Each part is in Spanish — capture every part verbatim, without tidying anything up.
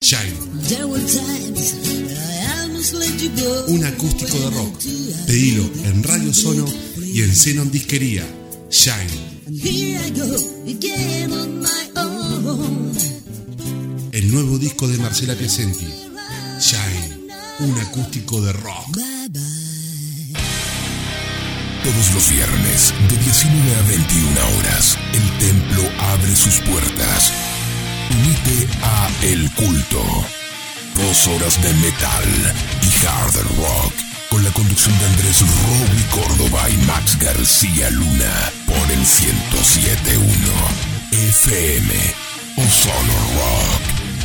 Shine. Un acústico de rock. Pedilo en Radio Sono y en Xenon Disquería. Shine. El nuevo disco de Marcela Piacenti. Shine. Un acústico de rock. Todos los viernes, de diecinueve a veintiuna horas, el templo abre sus puertas. Unite a El Culto. Dos horas de metal y hard rock, con la conducción de Andrés Roby Córdoba y Max García Luna, por el ciento siete punto uno F M. Ozono Rock.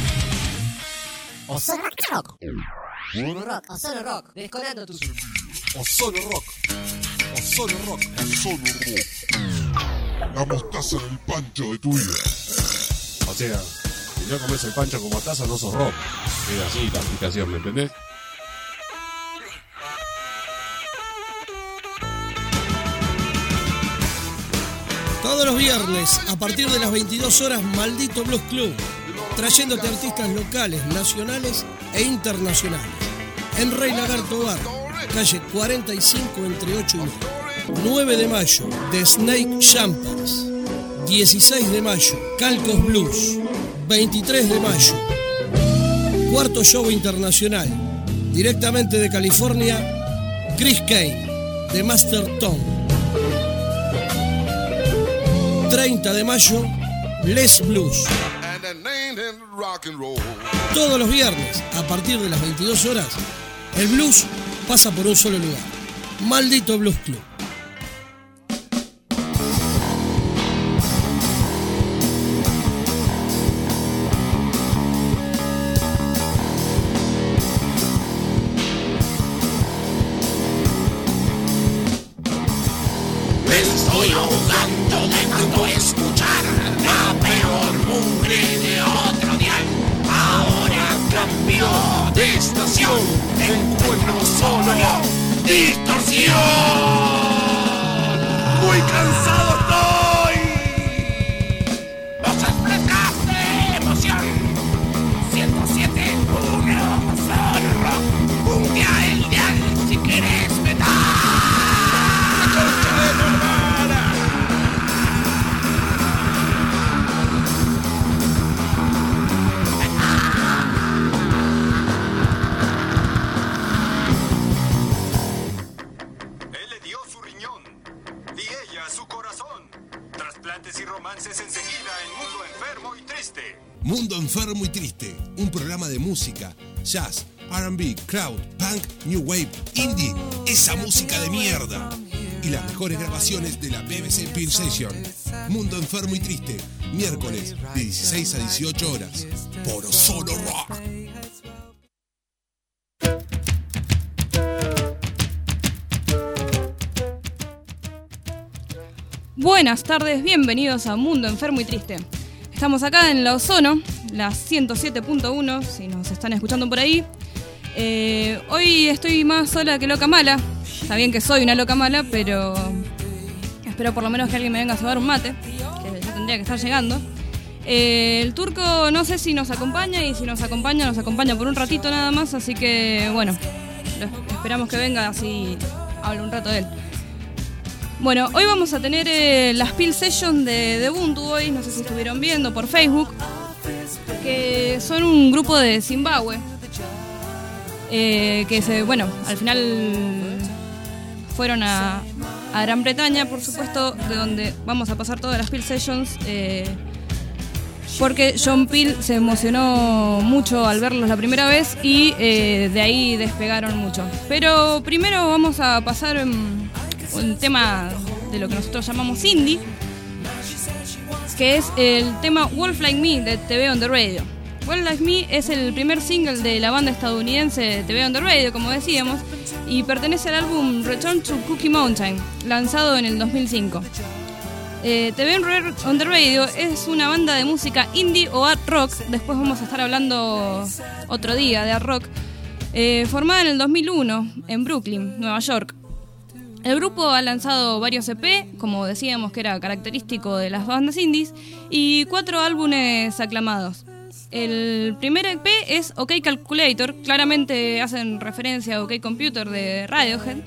Ozono Rock. Rock, Ozono Rock, descolando tus... Ozono Rock. Ozono Rock. Ozono Rock. La mostaza en el pancho de tu vida. O sea, si no comes el pancho con mostaza no sos rock. Es así la explicación, ¿me entendés? Todos los viernes, a partir de las veintidós horas, Maldito Blues Club, trayéndote artistas locales, nacionales e internacionales. En Rey Lagarto Bar, calle cuarenta y cinco entre ocho y nueve. nueve de mayo, The Snake Jumpers. dieciséis de mayo, Calcos Blues. veintitrés de mayo, cuarto show internacional, directamente de California, Chris Kane, de Master Tone. treinta de mayo, Les Blues. Todos los viernes, a partir de las veintidós horas, el blues pasa por un solo lugar. Maldito Blues Club. Jazz, R and B, crowd, punk, new wave, indie, esa música de mierda. Y las mejores grabaciones de la B B C Peel Session. Mundo Enfermo y Triste, miércoles de dieciséis a dieciocho horas, por Ozono Rock. Buenas tardes, bienvenidos a Mundo Enfermo y Triste. Estamos acá en la Ozono, la ciento siete punto uno, si nos están escuchando por ahí. Eh, hoy estoy más sola que loca mala. Está bien que soy una loca mala, pero espero por lo menos que alguien me venga a cebar un mate, que ya tendría que estar llegando. Eh, el turco no sé si nos acompaña, y si nos acompaña, nos acompaña por un ratito nada más, así que bueno, esperamos que venga, así hablo un rato de él. Bueno, hoy vamos a tener eh, las Peel Sessions de, de Ubuntu hoy, no sé si estuvieron viendo por Facebook, que son un grupo de Zimbabue, eh, que se, bueno, al final fueron a, a Gran Bretaña, por supuesto, de donde vamos a pasar todas las Peel Sessions, eh, porque John Peel se emocionó mucho al verlos la primera vez y eh, de ahí despegaron mucho. Pero primero vamos a pasar en un tema de lo que nosotros llamamos indie, que es el tema Wolf Like Me de T V on the Radio. Wolf Like Me es el primer single de la banda estadounidense T V on the Radio, como decíamos, y pertenece al álbum Return to Cookie Mountain, lanzado en el dos mil cinco. Eh, T V on the Radio es una banda de música indie o art rock, después vamos a estar hablando otro día de art rock, eh, formada en el dos mil uno en Brooklyn, Nueva York. El grupo ha lanzado varios E P, como decíamos que era característico de las bandas indies, y cuatro álbumes aclamados. El primer E P es OK Calculator, claramente hacen referencia a OK Computer de Radiohead.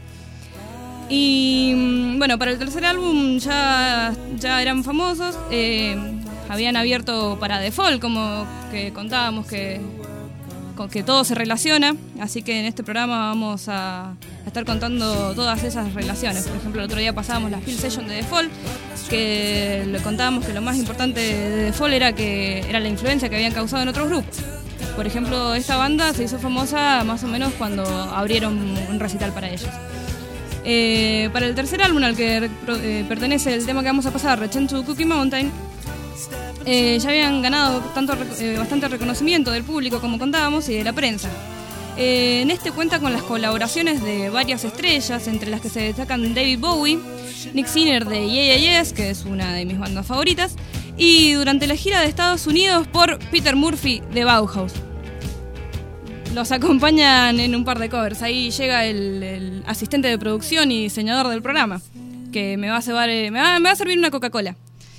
Y bueno, para el tercer álbum ya, ya eran famosos, eh, habían abierto para The Fall, como que contábamos que, que todo se relaciona, así que en este programa vamos a, a estar contando todas esas relaciones. Por ejemplo, el otro día pasábamos la Field Session de The Fall, que le contábamos que lo más importante de The Fall era, que, era la influencia que habían causado en otros grupos. Por ejemplo, esta banda se hizo famosa más o menos cuando abrieron un recital para ellos. Eh, para el tercer álbum al que eh, pertenece el tema que vamos a pasar, Return to Cookie Mountain, eh, ya habían ganado tanto, eh, bastante reconocimiento del público, como contábamos, y de la prensa. Eh, en este cuenta con las colaboraciones de varias estrellas, entre las que se destacan David Bowie, Nick Sinner de Yeah Yeah Yes, que es una de mis bandas favoritas, y durante la gira de Estados Unidos por Peter Murphy de Bauhaus. Los acompañan en un par de covers. Ahí llega el, el asistente de producción y diseñador del programa, que me va a, cebar, me va, me va a servir una Coca-Cola.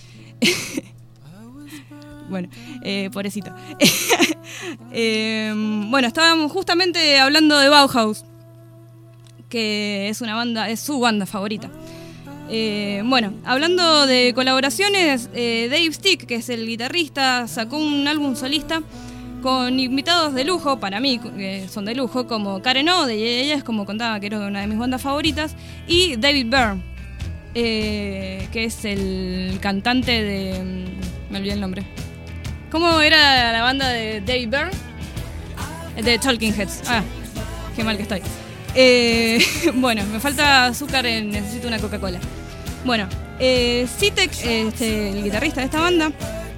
Bueno, eh, pobrecito. eh, bueno, estábamos justamente hablando de Bauhaus, que es una banda, es su banda favorita. Eh, bueno, hablando de colaboraciones, eh, Dave Stick, que es el guitarrista, sacó un álbum solista con invitados de lujo, para mí que son de lujo, como Karen O de Yeah Yeah Yes, como contaba, que era una de mis bandas favoritas, y David Byrne, eh, que es el cantante de... me olvidé el nombre. ¿Cómo era la banda de David Byrne? De Talking Heads. Ah, qué mal que estoy. Eh, bueno, me falta azúcar, necesito una Coca-Cola. Bueno, eh, Citek, este, el guitarrista de esta banda,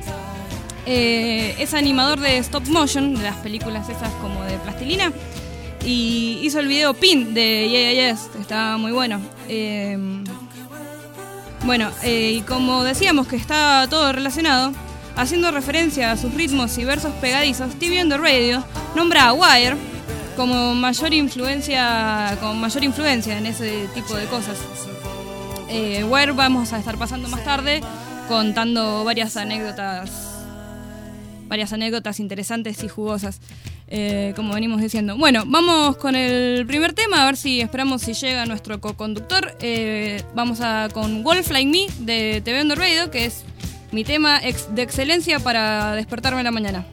Eh, es animador de stop motion, de las películas esas como de plastilina, y hizo el video Pin de Yeah Yeah Yes, está muy bueno. Eh, bueno, eh, y como decíamos que está todo relacionado, haciendo referencia a sus ritmos y versos pegadizos, T V on the Radio nombra a Wire como mayor influencia, como mayor influencia en ese tipo de cosas. Eh, Wire vamos a estar pasando más tarde contando varias anécdotas varias anécdotas interesantes y jugosas, eh, como venimos diciendo. Bueno, vamos con el primer tema, a ver si esperamos si llega nuestro co-conductor. Eh, vamos a con Wolf Like Me de T V on the Radio, que es mi tema ex de excelencia para despertarme en la mañana.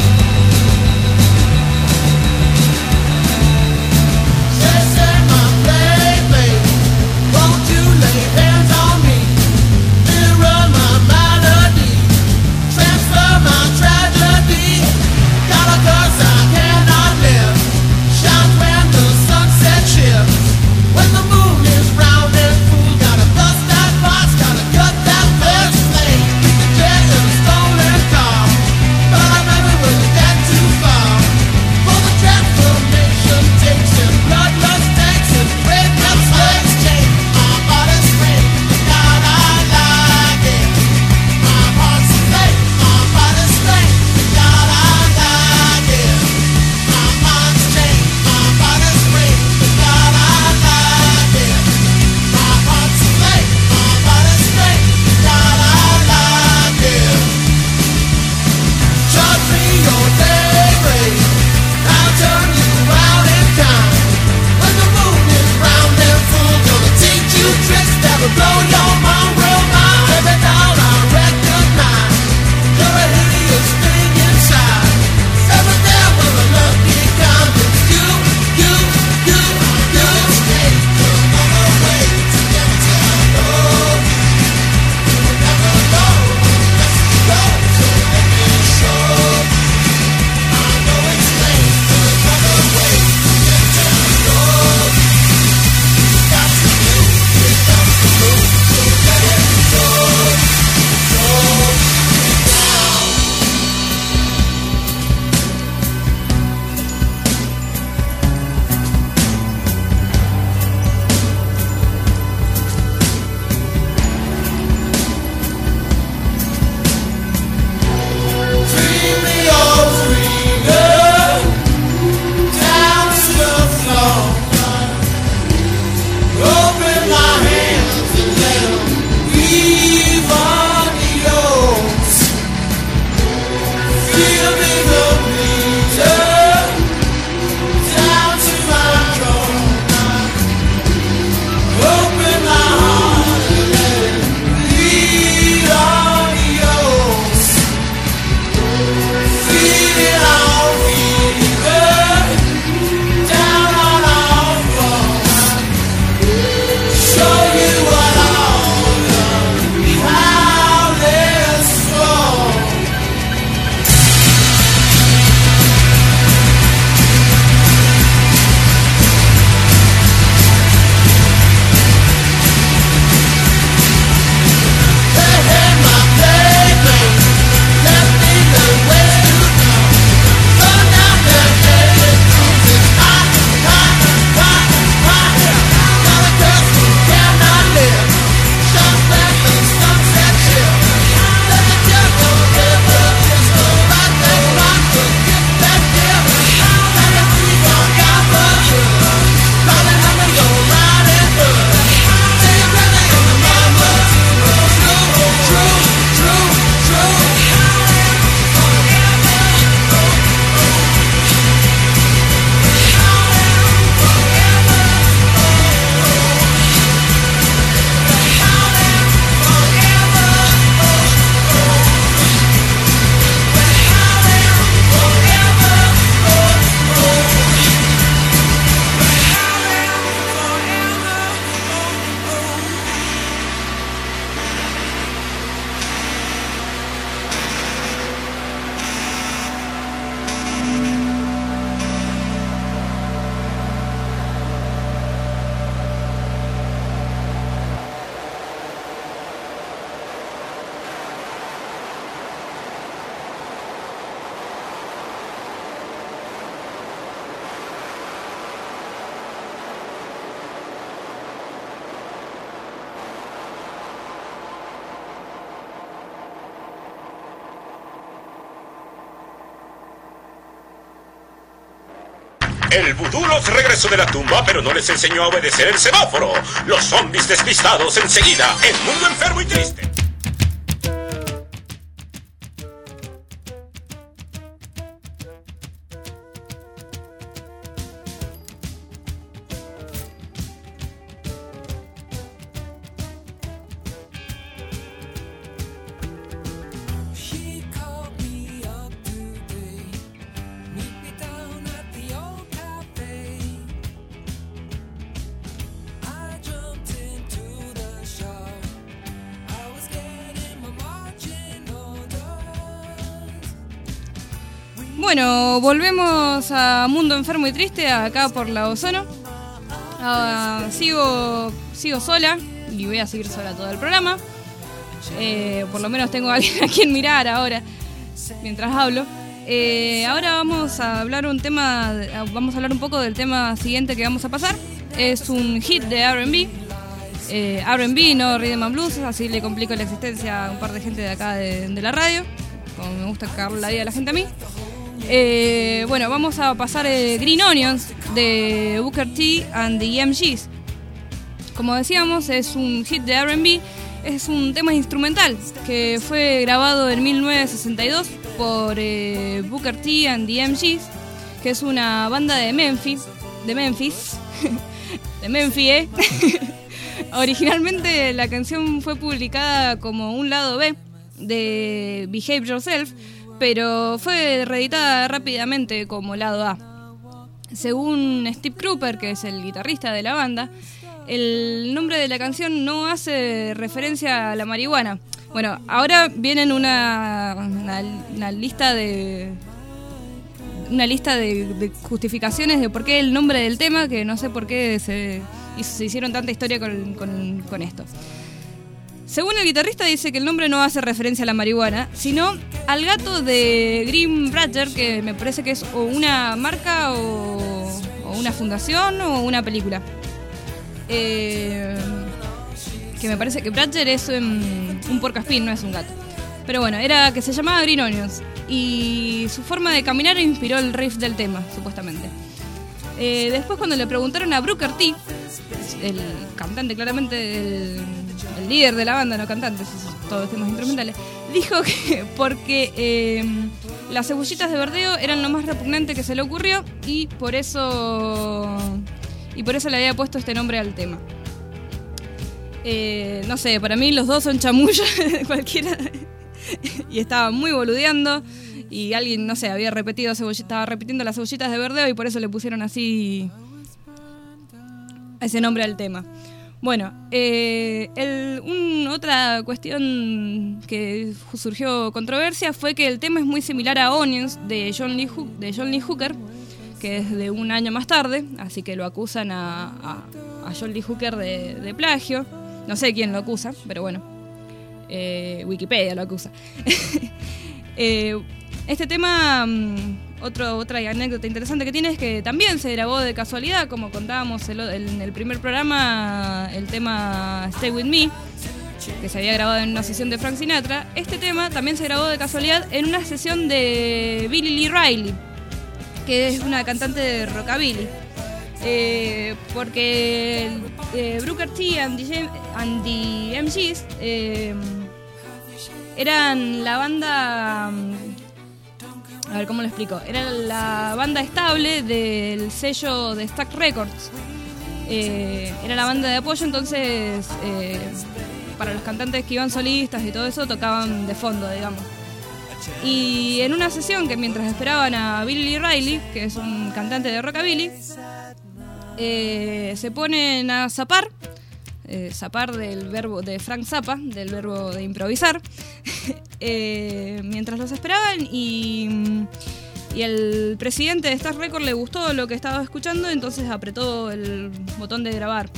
My El vudú los regresó de la tumba, pero no les enseñó a obedecer el semáforo. Los zombies despistados enseguida en Mundo Enfermo y Triste. Bueno, volvemos a Mundo Enfermo y Triste, acá por la Ozono. Uh, sigo, sigo sola y voy a seguir sola todo el programa. Eh, por lo menos tengo a alguien a quien mirar ahora, mientras hablo. Eh, ahora vamos a hablar un tema, vamos a hablar un poco del tema siguiente que vamos a pasar. Es un hit de R and B. Eh, R and B, no Rhythm and Blues, así le complico la existencia a un par de gente de acá de, de la radio, como me gusta cagarle la vida a la gente a mí. Eh, bueno, vamos a pasar eh, Green Onions de Booker T and the E M Gs. Como decíamos, es un hit de R and B, es un tema instrumental que fue grabado en mil novecientos sesenta y dos por eh, Booker T and the E M Gs, que es una banda de Memphis, de Memphis, de Memphis, ¿eh? Originalmente la canción fue publicada como un lado B de Behave Yourself, pero fue reeditada rápidamente como lado A. Según Steve Cropper, que es el guitarrista de la banda, el nombre de la canción no hace referencia a la marihuana. Bueno, ahora vienen una, una, una lista de una lista de, de justificaciones de por qué el nombre del tema, que no sé por qué se, se hicieron tanta historia con, con, con esto. Según el guitarrista, dice que el nombre no hace referencia a la marihuana, sino al gato de Green Bradger, que me parece que es o una marca o, o una fundación o una película. Eh, que me parece que Bradger es un, un porcaspín, no es un gato. Pero bueno, era que se llamaba Green Onions y su forma de caminar inspiró el riff del tema, supuestamente. Eh, después, cuando le preguntaron a Booker T, el cantante claramente del... el líder de la banda, no cantantes, todos los temas instrumentales, dijo que porque eh, las cebollitas de verdeo eran lo más repugnante que se le ocurrió y por eso y por eso le había puesto este nombre al tema. Eh, no sé, para mí los dos son chamullos cualquiera y estaban muy boludeando y alguien, no sé, había repetido cebollita, estaba repitiendo las cebollitas de verdeo y por eso le pusieron así ese nombre al tema. Bueno, eh, el, un, otra cuestión que surgió controversia fue que el tema es muy similar a Onions de John Lee, Ho- de John Lee Hooker, que es de un año más tarde, así que lo acusan a, a, a John Lee Hooker de, de plagio. No sé quién lo acusa, pero bueno, eh, Wikipedia lo acusa. eh, este tema... Otro, otra anécdota interesante que tiene es que también se grabó de casualidad, como contábamos el, el, en el primer programa, el tema Stay With Me, que se había grabado en una sesión de Frank Sinatra. Este tema también se grabó de casualidad en una sesión de Billie Lee Riley, que es una cantante de rockabilly. Eh, porque eh, Booker T and the, and the M Gs eh, eran la banda... A ver, ¿cómo lo explico? Era la banda estable del sello de Stax Records. Eh, era la banda de apoyo, entonces eh, para los cantantes que iban solistas y todo eso tocaban de fondo, digamos. Y en una sesión que mientras esperaban a Billie Lee Riley, que es un cantante de rockabilly, eh, se ponen a zapar. Eh, zapar del verbo de Frank Zappa, del verbo de improvisar, eh, mientras los esperaban y, y el presidente de Stax Records le gustó lo que estaba escuchando, entonces apretó el botón de grabar.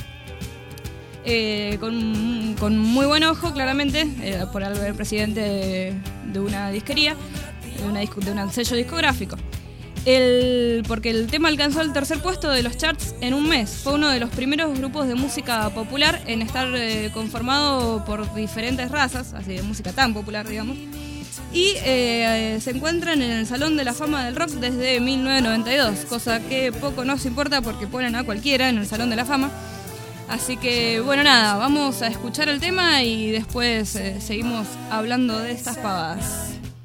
Eh, con, con muy buen ojo, claramente, eh, por algo del presidente de, de una disquería, de, una, de un sello discográfico. El, porque el tema alcanzó el tercer puesto de los charts en un mes. Fue uno de los primeros grupos de música popular en estar eh, conformado por diferentes razas, así de música tan popular, digamos, y eh, se encuentran en el Salón de la Fama del Rock desde mil novecientos noventa y dos, cosa que poco nos importa porque ponen a cualquiera en el Salón de la Fama. Así que, bueno, nada, vamos a escuchar el tema y después eh, seguimos hablando de estas pavadas.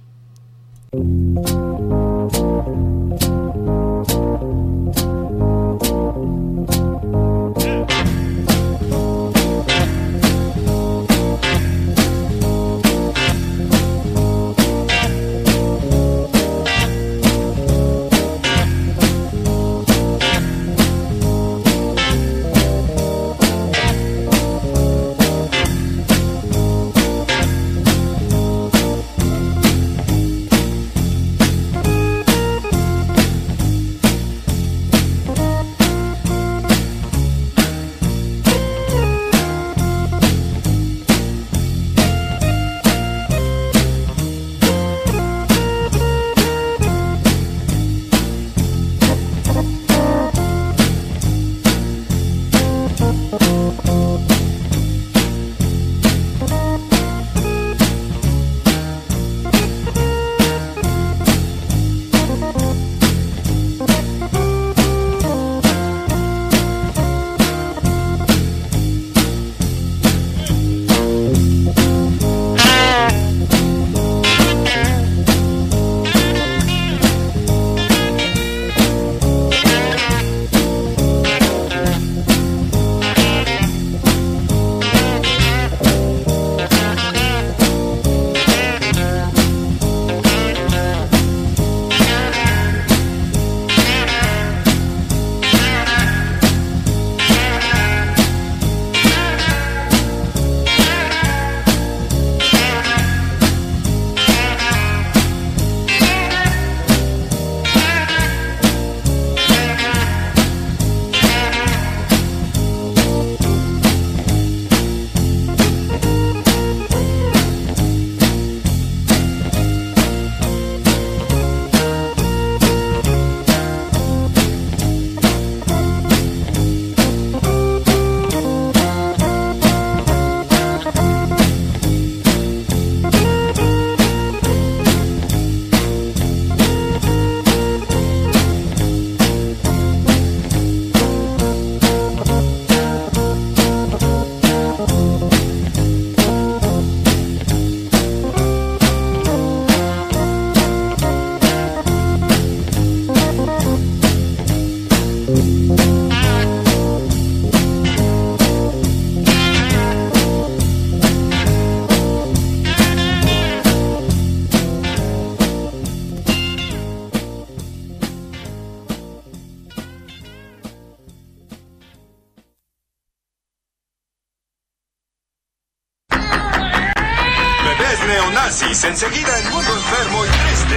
Neonazis, enseguida el mundo enfermo y triste.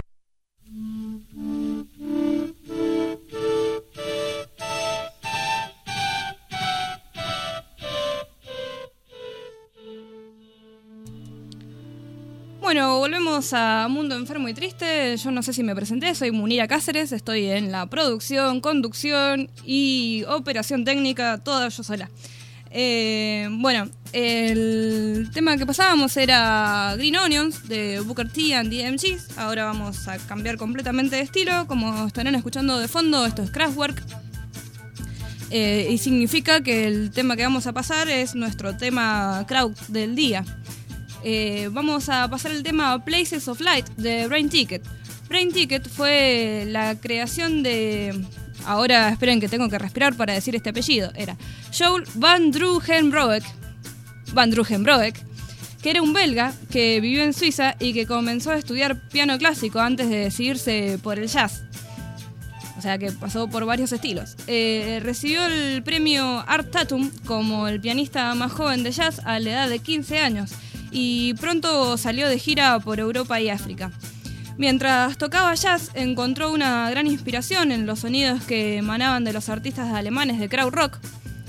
Bueno, volvemos a Mundo Enfermo y Triste. Yo no sé si me presenté, soy Munira Cáceres, estoy en la producción, conducción y operación técnica, toda yo sola. Eh, bueno, el tema que pasábamos era Green Onions de Booker T and the M Gs. Ahora vamos a cambiar completamente de estilo. Como estarán escuchando de fondo, esto es Kraftwerk. Eh, y significa que el tema que vamos a pasar es nuestro tema crowd del día. Eh, vamos a pasar el tema Places of Light de Brain Ticket. Brain Ticket fue la creación de... Ahora esperen que tengo que respirar para decir este apellido. Era Joel Van Drugenbroek, Van Drugenbroek, que era un belga que vivió en Suiza y que comenzó a estudiar piano clásico antes de decidirse por el jazz. O sea que pasó por varios estilos. Eh, recibió el premio Art Tatum como el pianista más joven de jazz a la edad de quince años y pronto salió de gira por Europa y África. Mientras tocaba jazz, encontró una gran inspiración en los sonidos que emanaban de los artistas alemanes de krautrock,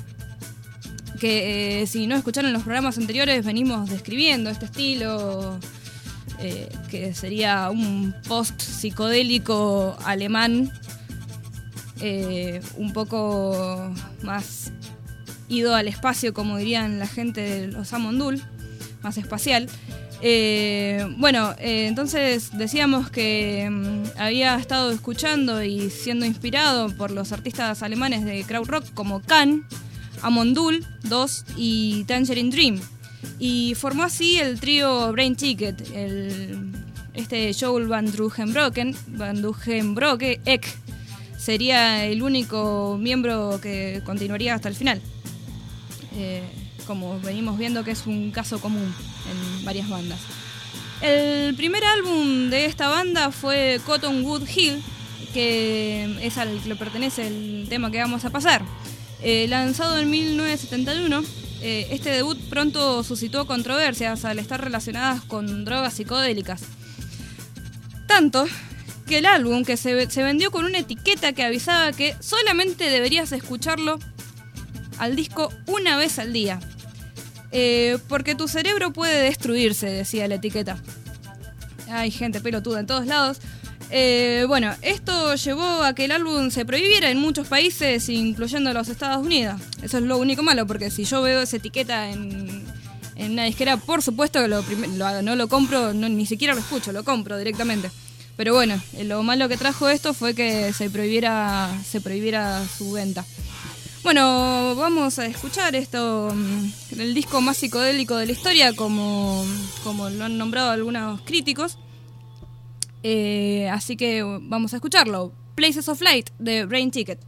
que eh, si no escucharon los programas anteriores venimos describiendo este estilo, eh, que sería un post-psicodélico alemán, eh, un poco más ido al espacio, como dirían la gente de los Amondul, más espacial. Eh, bueno, eh, entonces decíamos que mm, había estado escuchando y siendo inspirado por los artistas alemanes de krautrock como Can, Amondul dos y Tangerine Dream, y formó así el trío Brain Ticket. El, este Joel Van Dugenbroek, Van Dugenbroek Eck sería el único miembro que continuaría hasta el final. Eh, como venimos viendo que es un caso común en varias bandas. El primer álbum de esta banda fue Cottonwood Hill, que es al que le pertenece el tema que vamos a pasar. Eh, lanzado en mil novecientos setenta y uno, eh, este debut pronto suscitó controversias al estar relacionadas con drogas psicodélicas. Tanto que el álbum que se, se vendió con una etiqueta que avisaba que solamente deberías escucharlo al disco una vez al día. Eh, porque tu cerebro puede destruirse, decía la etiqueta. Hay gente pelotuda en todos lados. Eh, bueno, esto llevó a que el álbum se prohibiera en muchos países, incluyendo los Estados Unidos. Eso es lo único malo, porque si yo veo esa etiqueta en, en una disquera, por supuesto que lo prim- lo, no lo compro, no, ni siquiera lo escucho, lo compro directamente. Pero bueno, lo malo que trajo esto fue que se prohibiera, se prohibiera su venta. Bueno, vamos a escuchar esto, el disco más psicodélico de la historia, como, como lo han nombrado algunos críticos. Eh, así que vamos a escucharlo. Places of Light de Brain Ticket.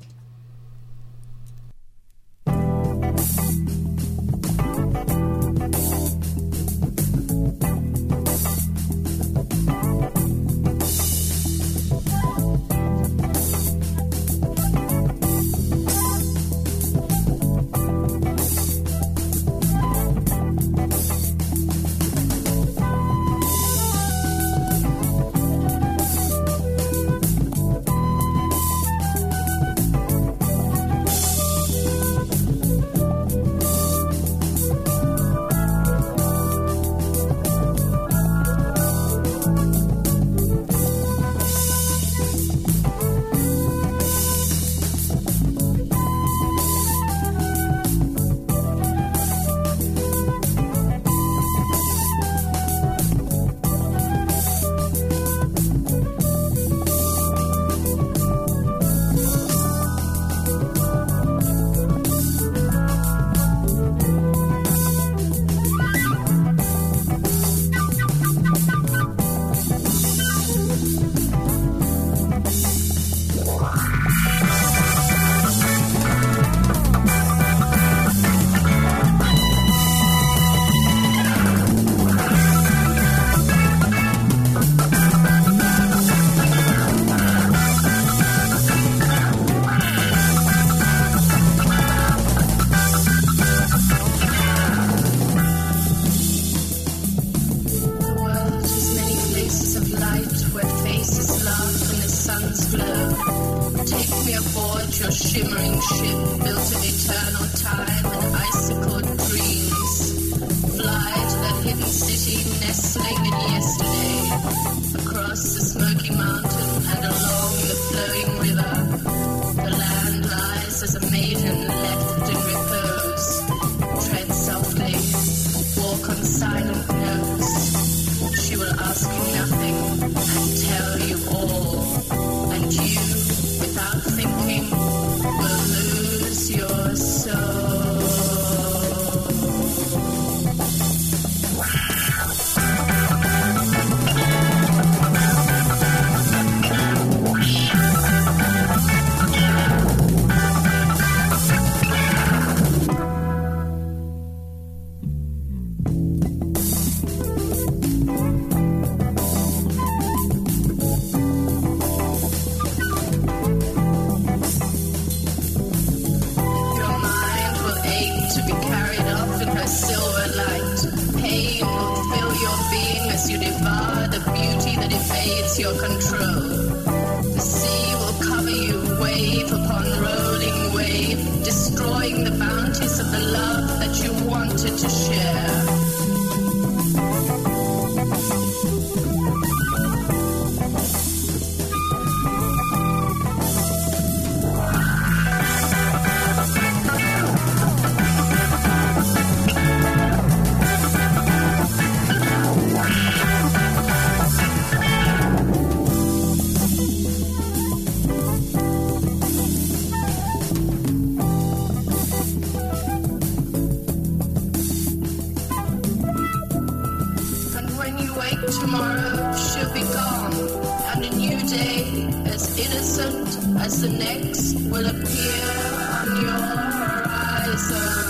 quake tomorrow, she'll be gone, and a new day, as innocent as the next, will appear on your horizon.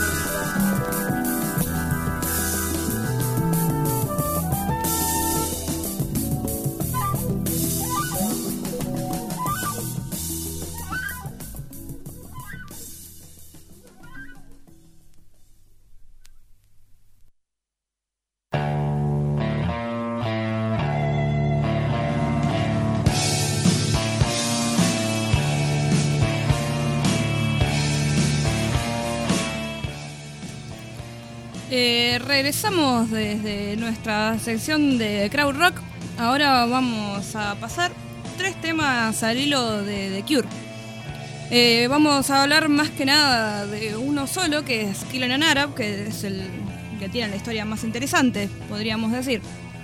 Eh, regresamos desde nuestra sección de Crowd Rock. Ahora vamos a pasar tres temas al hilo de The Cure. Eh, vamos a hablar más que nada de uno solo, que es Killin' an Arab, que es el que tiene la historia más interesante, podríamos decir.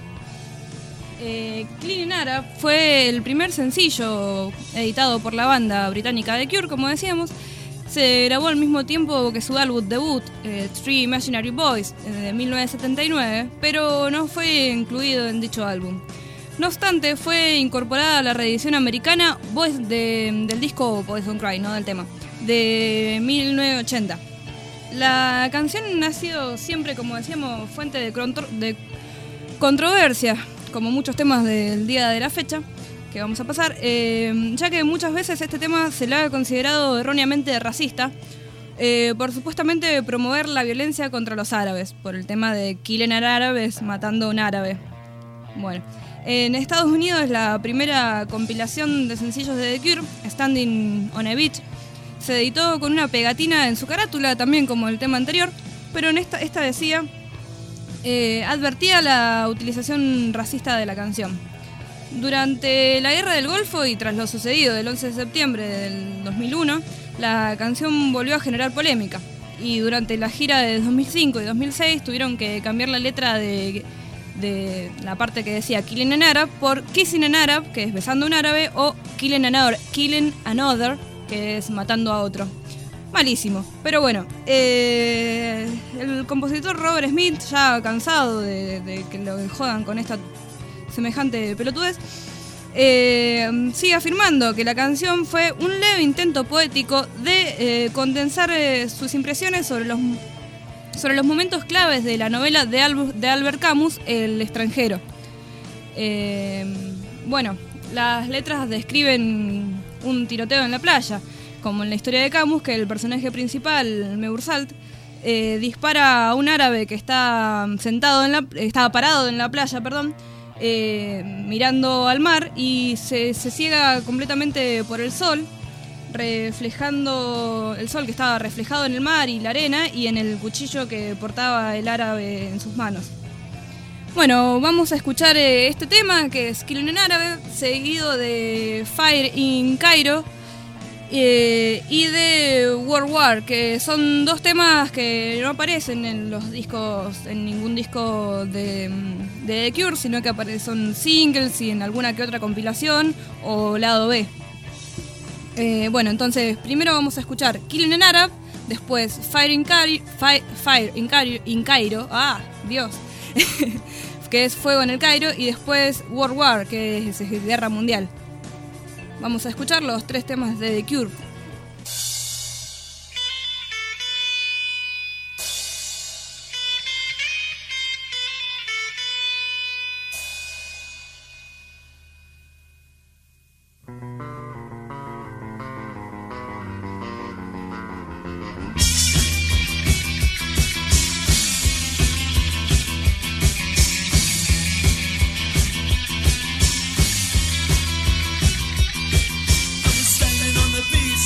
Eh, Killin' an Arab fue el primer sencillo editado por la banda británica The Cure, como decíamos. Se grabó al mismo tiempo que su álbum debut, eh, Three Imaginary Boys, eh, de mil novecientos setenta y nueve, pero no fue incluido en dicho álbum. No obstante, fue incorporada a la reedición americana Boys de, del disco Boys Don't Cry, no del tema, de mil novecientos ochenta. La canción ha sido siempre, como decíamos, fuente de, contro- de controversia, como muchos temas del día de la fecha, que vamos a pasar, eh, ya que muchas veces este tema se lo ha considerado erróneamente racista, eh, por supuestamente promover la violencia contra los árabes, por el tema de Killing an Arab es matando a un árabe. Bueno, en Estados Unidos la primera compilación de sencillos de The Cure, Standing on a Beach, se editó con una pegatina en su carátula, también como el tema anterior, pero en esta, esta decía, eh, advertía la utilización racista de la canción. Durante la Guerra del Golfo y tras lo sucedido del once de septiembre del dos mil uno, la canción volvió a generar polémica. Y durante la gira de dos mil cinco y dos mil seis tuvieron que cambiar la letra de, de la parte que decía Killing an Arab por Kissing an Arab, que es besando a un árabe, o Killing another, Killing another, que es matando a otro. Malísimo. Pero bueno, eh, el compositor Robert Smith, ya cansado de, de que lo jodan con esta semejante pelotudez, eh, sigue afirmando que la canción fue un leve intento poético de eh, condensar eh, sus impresiones sobre los, sobre los momentos claves de la novela de, Al- de Albert Camus, El extranjero. Eh, bueno, las letras describen un tiroteo en la playa, como en la historia de Camus, que el personaje principal, Meursalt, eh, dispara a un árabe que está sentado en la, estaba parado en la playa, perdón, Eh, mirando al mar, y se, se ciega completamente por el sol, reflejando el sol que estaba reflejado en el mar y la arena y en el cuchillo que portaba el árabe en sus manos. Bueno, vamos a escuchar eh, este tema, que es Killing an Arab, seguido de Fire in Cairo eh, y de World War, que son dos temas que no aparecen en los discos, en ningún disco de, de The Cure, sino que aparecen, son singles y en alguna que otra compilación o lado B. Eh, bueno, entonces primero vamos a escuchar Killing an Arab, después Fire in Cairo, Fire, Fire in Cairo, in Cairo, ah, Dios, que es Fuego en el Cairo, y después World War, que es, es Guerra Mundial. Vamos a escuchar los tres temas de The Cure. Standing on the beach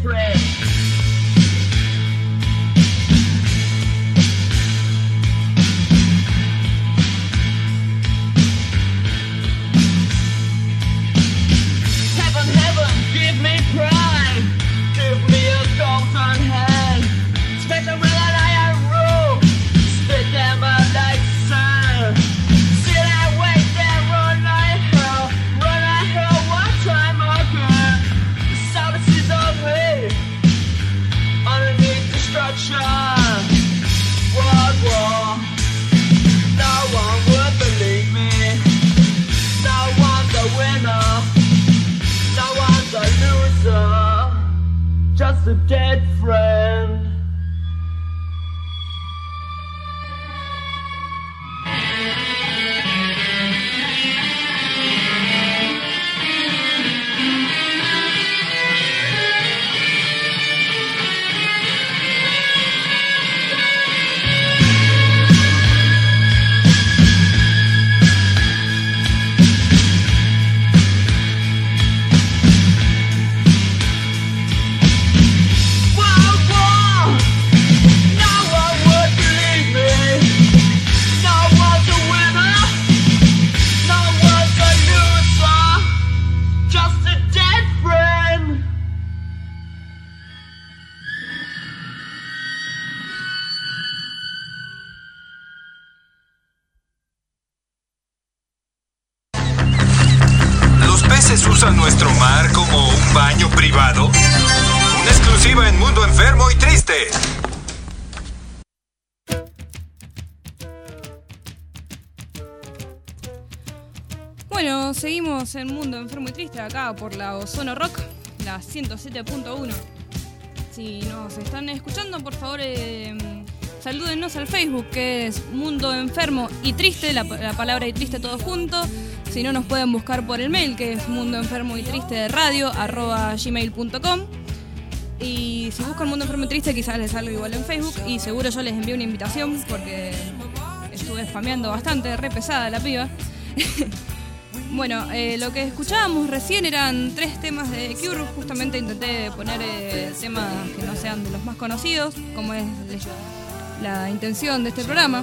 friend. Heaven, heaven, give me pride. Give me a golden hand. Special with an iron rule. Spit them out like sand. Sit and wait there, run like hell. Run like hell one time again. The silence is away. Underneath destruction. World war. No one would believe me. No one's a winner. No one's a loser. Just a dead friend. World war. No one would believe me. No one's a winner. No one's a loser. Just a dead friend. ¿Los peces usan nuestro mar como un baño privado? Una exclusiva en Mundo Enfermo y Triste. Bueno, seguimos en Mundo Enfermo y Triste acá por la Ozono Rock, la ciento siete punto uno. Si nos están escuchando, por favor, eh, salúdenos al Facebook, que es Mundo Enfermo y Triste, la, la palabra y triste todo junto. Si no, nos pueden buscar por el mail, que es Mundo Enfermo y Triste de radio, arroba gmail punto com. Y si buscan Mundo Enfermo y Triste, quizás les salga igual en Facebook. Y seguro yo les envío una invitación, porque estuve spameando bastante, re pesada la piba. Bueno, eh, lo que escuchábamos recién eran tres temas de Cure. Justamente intenté poner eh, temas que no sean de los más conocidos, como es la intención de este programa.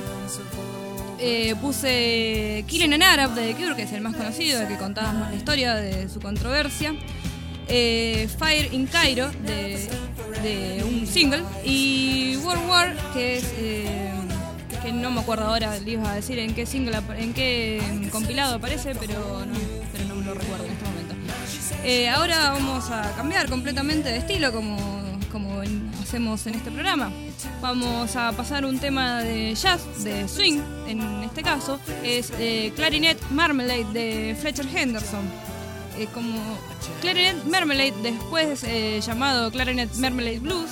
Eh, puse Killing an Arab de The Cure, que es el más conocido, el que contábamos la historia de su controversia. Eh, Fire in Cairo, de, de un single. Y World War, que es... Eh, que no me acuerdo ahora, le iba a decir en qué single, en qué compilado aparece, pero no, pero no me lo recuerdo en este momento. Eh, ahora vamos a cambiar completamente de estilo, como, como en, hacemos en este programa. Vamos a pasar un tema de jazz, de swing, en este caso, es eh, Clarinet Marmalade de Fletcher Henderson. Eh, como Clarinet Marmalade, después eh, llamado Clarinet Marmalade Blues,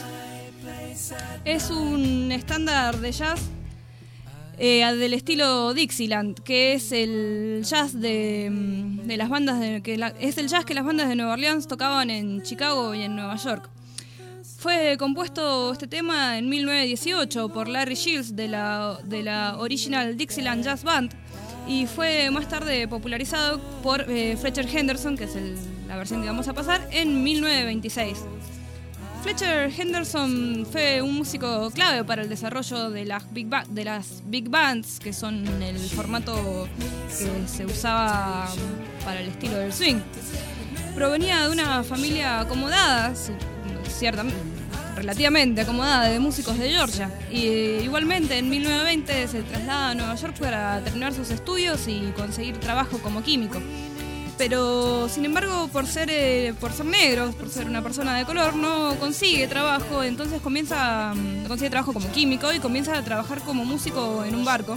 es un estándar de jazz Eh, del estilo Dixieland, que es el jazz de, de las bandas de, que la, es el jazz que las bandas de Nueva Orleans tocaban en Chicago y en Nueva York. Fue compuesto este tema en mil novecientos dieciocho por Larry Shields de la, de la Original Dixieland Jazz Band, y fue más tarde popularizado por eh, Fletcher Henderson, que es el, la versión que vamos a pasar, en mil novecientos veintiséis. Fletcher Henderson fue un músico clave para el desarrollo de las big, ba- de las big bands, que son el formato que se usaba para el estilo del swing. Provenía de una familia acomodada, ciertamente, relativamente acomodada, de músicos de Georgia. Y igualmente en mil novecientos veinte se traslada a Nueva York para terminar sus estudios y conseguir trabajo como químico. Pero, sin embargo, por ser eh, por ser negro, por ser una persona de color, no consigue trabajo. Entonces comienza consigue trabajo como químico y comienza a trabajar como músico en un barco.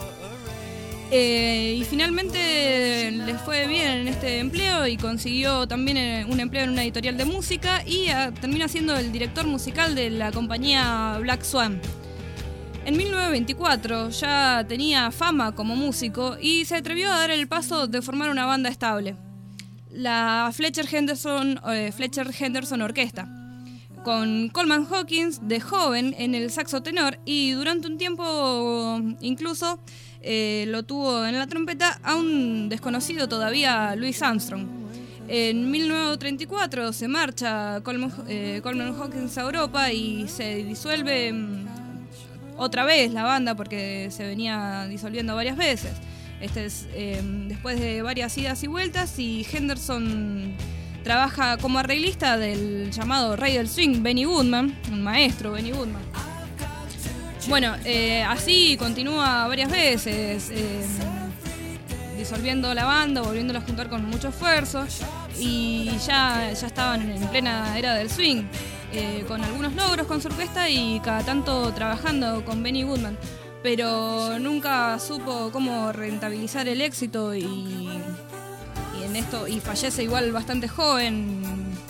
Eh, y finalmente le fue bien en este empleo y consiguió también un empleo en una editorial de música y a, termina siendo el director musical de la compañía Black Swan. En mil novecientos veinticuatro ya tenía fama como músico y se atrevió a dar el paso de formar una banda estable, la Fletcher Henderson, eh, Fletcher Henderson Orquesta, con Coleman Hawkins de joven en el saxo tenor y durante un tiempo incluso eh, lo tuvo en la trompeta a un desconocido todavía, Louis Armstrong. En mil novecientos treinta y cuatro se marcha Coleman, eh, Coleman Hawkins a Europa y se disuelve mm, otra vez la banda porque se venía disolviendo varias veces. Este es eh, después de varias idas y vueltas, y Henderson trabaja como arreglista del llamado rey del swing, Benny Goodman, un maestro, Benny Goodman. Bueno, eh, así continúa varias veces, eh, disolviendo la banda, volviéndola a juntar con mucho esfuerzo, y ya, ya estaban en plena era del swing, eh, con algunos logros con su orquesta y cada tanto trabajando con Benny Goodman, pero nunca supo cómo rentabilizar el éxito y, y en esto y fallece igual bastante joven.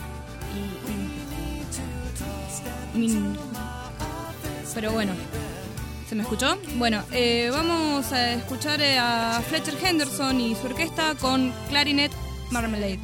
Y, y, y, pero bueno, ¿se me escuchó? Bueno, eh, vamos a escuchar a Fletcher Henderson y su orquesta con Clarinet Marmalade.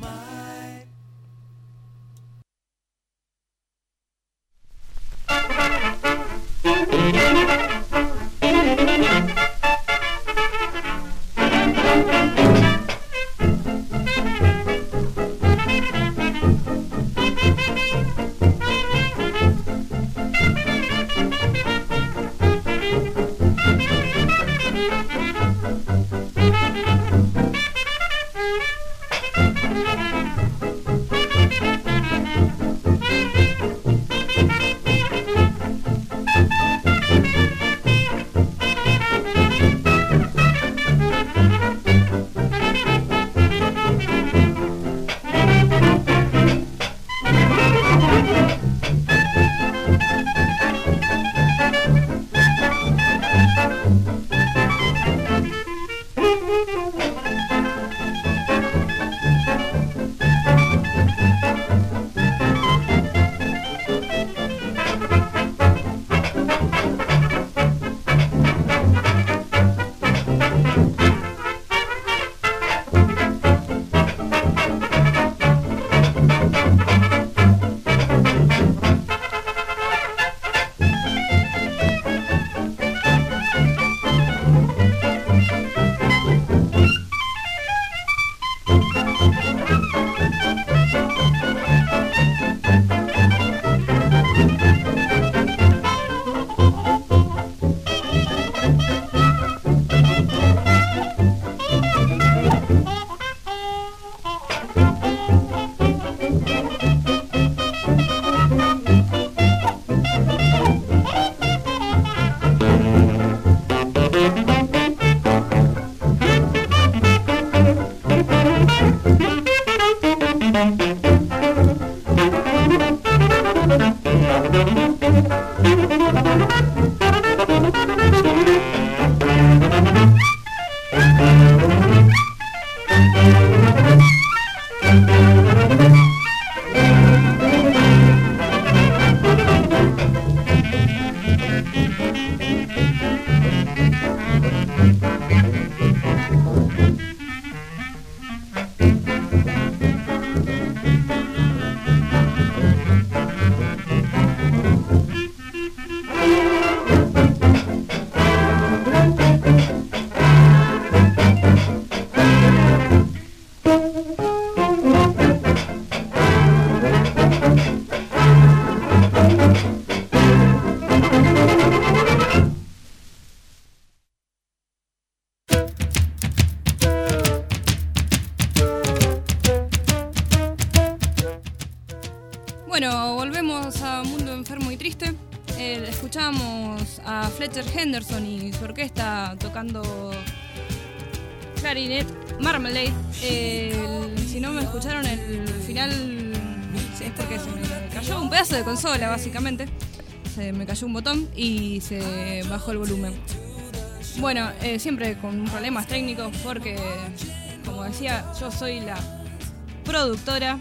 Bueno, volvemos a Mundo Enfermo y Triste. Eh, escuchamos a Fletcher Henderson y su orquesta tocando Clarinet Marmalade. Eh, el, si no me escucharon el final, es porque se me cayó un pedazo de consola, básicamente. Se me cayó un botón y se bajó el volumen. Bueno, eh, siempre con problemas técnicos porque, como decía, yo soy la productora,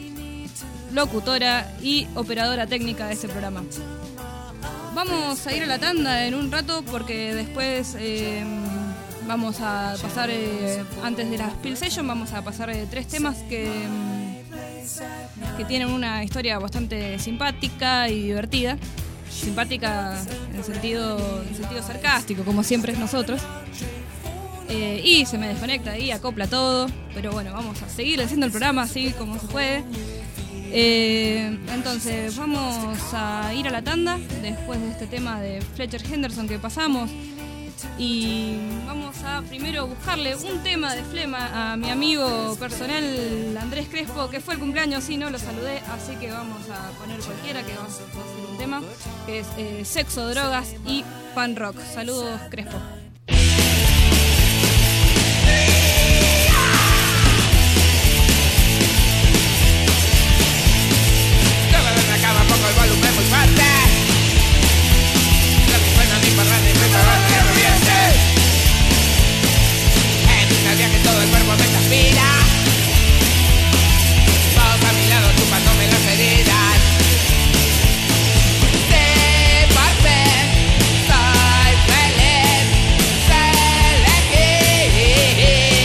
locutora y operadora técnica de este programa. Vamos a ir a la tanda en un rato porque después eh, vamos a pasar, eh, antes de la Spill Session, vamos a pasar eh, tres temas que, que tienen una historia bastante simpática y divertida. Simpática en sentido, en sentido sarcástico, como siempre es nosotros. eh, y se me desconecta y acopla todo. Pero bueno, vamos a seguir haciendo el programa así como se puede. Eh, entonces vamos a ir a la tanda después de este tema de Fletcher Henderson que pasamos. Y vamos a primero buscarle un tema de Flema a mi amigo personal Andrés Crespo, que fue el cumpleaños y no lo saludé, así que vamos a poner cualquiera que va a ser un tema, que es eh, Sexo, Drogas y Pan Rock. Saludos, Crespo. Acaba poco el volumen muy fuerte. Lo que suena mi parranda y me parranda y reviente. En un viaje todo el cuerpo me transpira. Vos a mi lado chupándome las heridas. De parte soy feliz, feliz.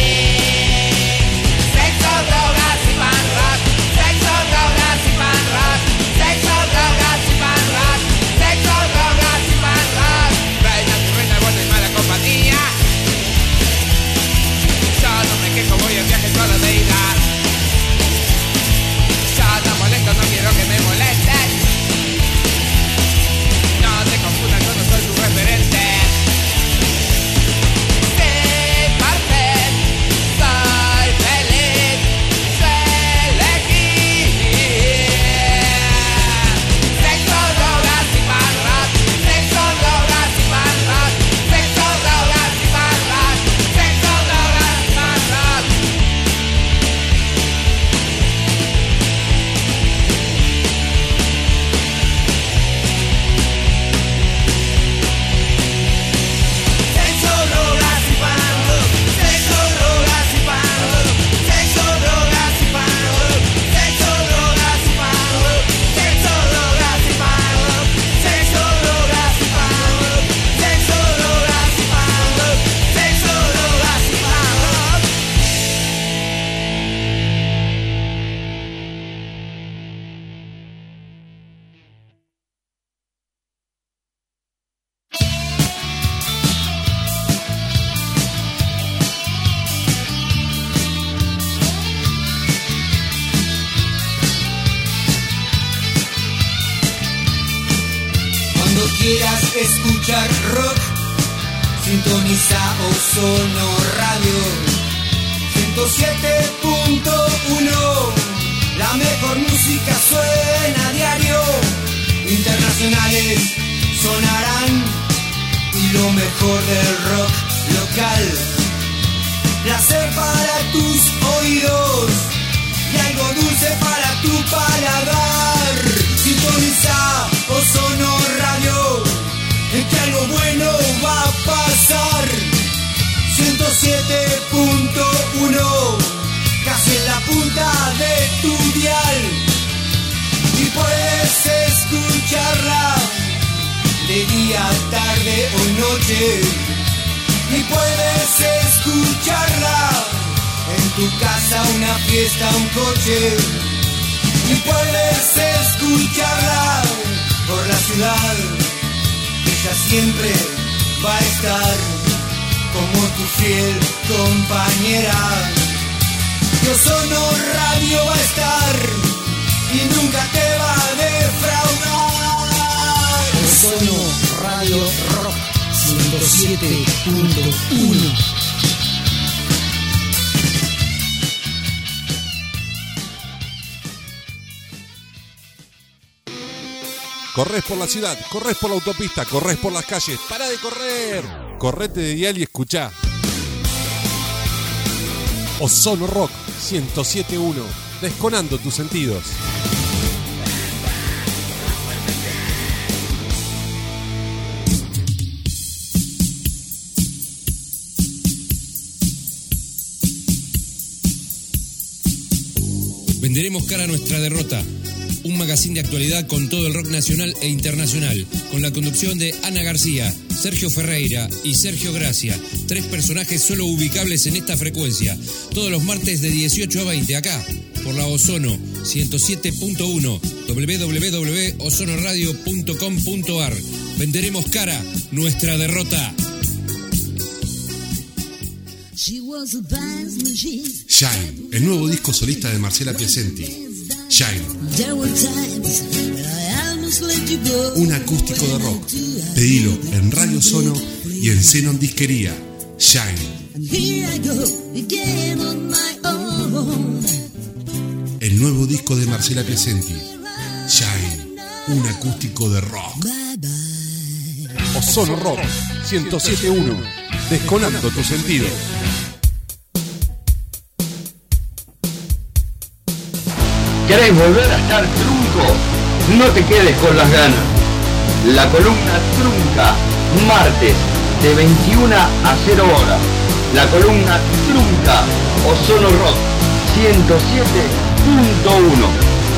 Sexo, drogas y pan rock. Sexo, drogas y pan rock. Sexo, drogas y pan rock. Sexo, drogas y pan rock. Reina, tu reina, buena y mala compañía. Yo no me quejo, voy en viaje solo de ida. Yo no molesto, no quiero que me molesten. No te confundas, yo no soy tu referente. De parte soy feliz, feliz. Sexo, drogas y pan rock. Sexo, drogas y pan rock. Sexo, drogas y pan rock. Sexo, drogas y pan rock. Sexo, drogas y pan rock. Sexo, drogas y pan rock. Sexo, drogas y pan rock. Sexo, drogas y pan rock. Sexo, drogas y pan rock. Sexo, drogas y pan rock. Sexo, drogas y pan rock. Sexo, drogas y pan rock. Cuando quieras escuchar rock, sintoniza Ozono Radio ciento siete punto uno. La mejor música suena a diario. Internacionales sonarán y lo mejor del rock local. Placer para tus oídos y algo dulce para tu paladar. Sintoniza Ozono Radio, en que algo bueno va a pasar. ciento siete punto uno, casi en la punta de tu dial. Y puedes escucharla de día, tarde o noche. Y puedes escucharla en tu casa, una fiesta, un coche. Y puedes escucharla por la ciudad. Ella siempre va a estar como tu fiel compañera. Y Ozono Radio va a estar y nunca te va a defraudar. Ozono Radio Rock ciento siete punto uno. Corres por la ciudad, corres por la autopista, corres por las calles. ¡Para de correr! Correte de dial y escuchá. Ozono Rock ciento siete punto uno. Desconando tus sentidos. Venderemos cara a nuestra derrota. Un magazín de actualidad con todo el rock nacional e internacional, con la conducción de Ana García, Sergio Ferreira y Sergio Gracia, tres personajes solo ubicables en esta frecuencia, todos los martes de dieciocho a veinte, acá, por la Ozono ciento siete punto uno, doble u doble u doble u punto ozono radio punto com punto a r. Venderemos cara, nuestra derrota. Shine, el nuevo disco solista de Marcela Piacenti. Shine. Un acústico de rock. Pedilo en Radio Sono y en Xenon Disquería. Shine. El nuevo disco de Marcela Piacenti. Shine. Un acústico de rock. Ozono Rock ciento siete punto uno. Desconando tus sentidos. ¿Querés volver a estar trunco? No te quedes con las ganas. La columna Trunca, martes de veintiuna a cero horas. La columna Trunca, Ozono Rock ciento siete punto uno.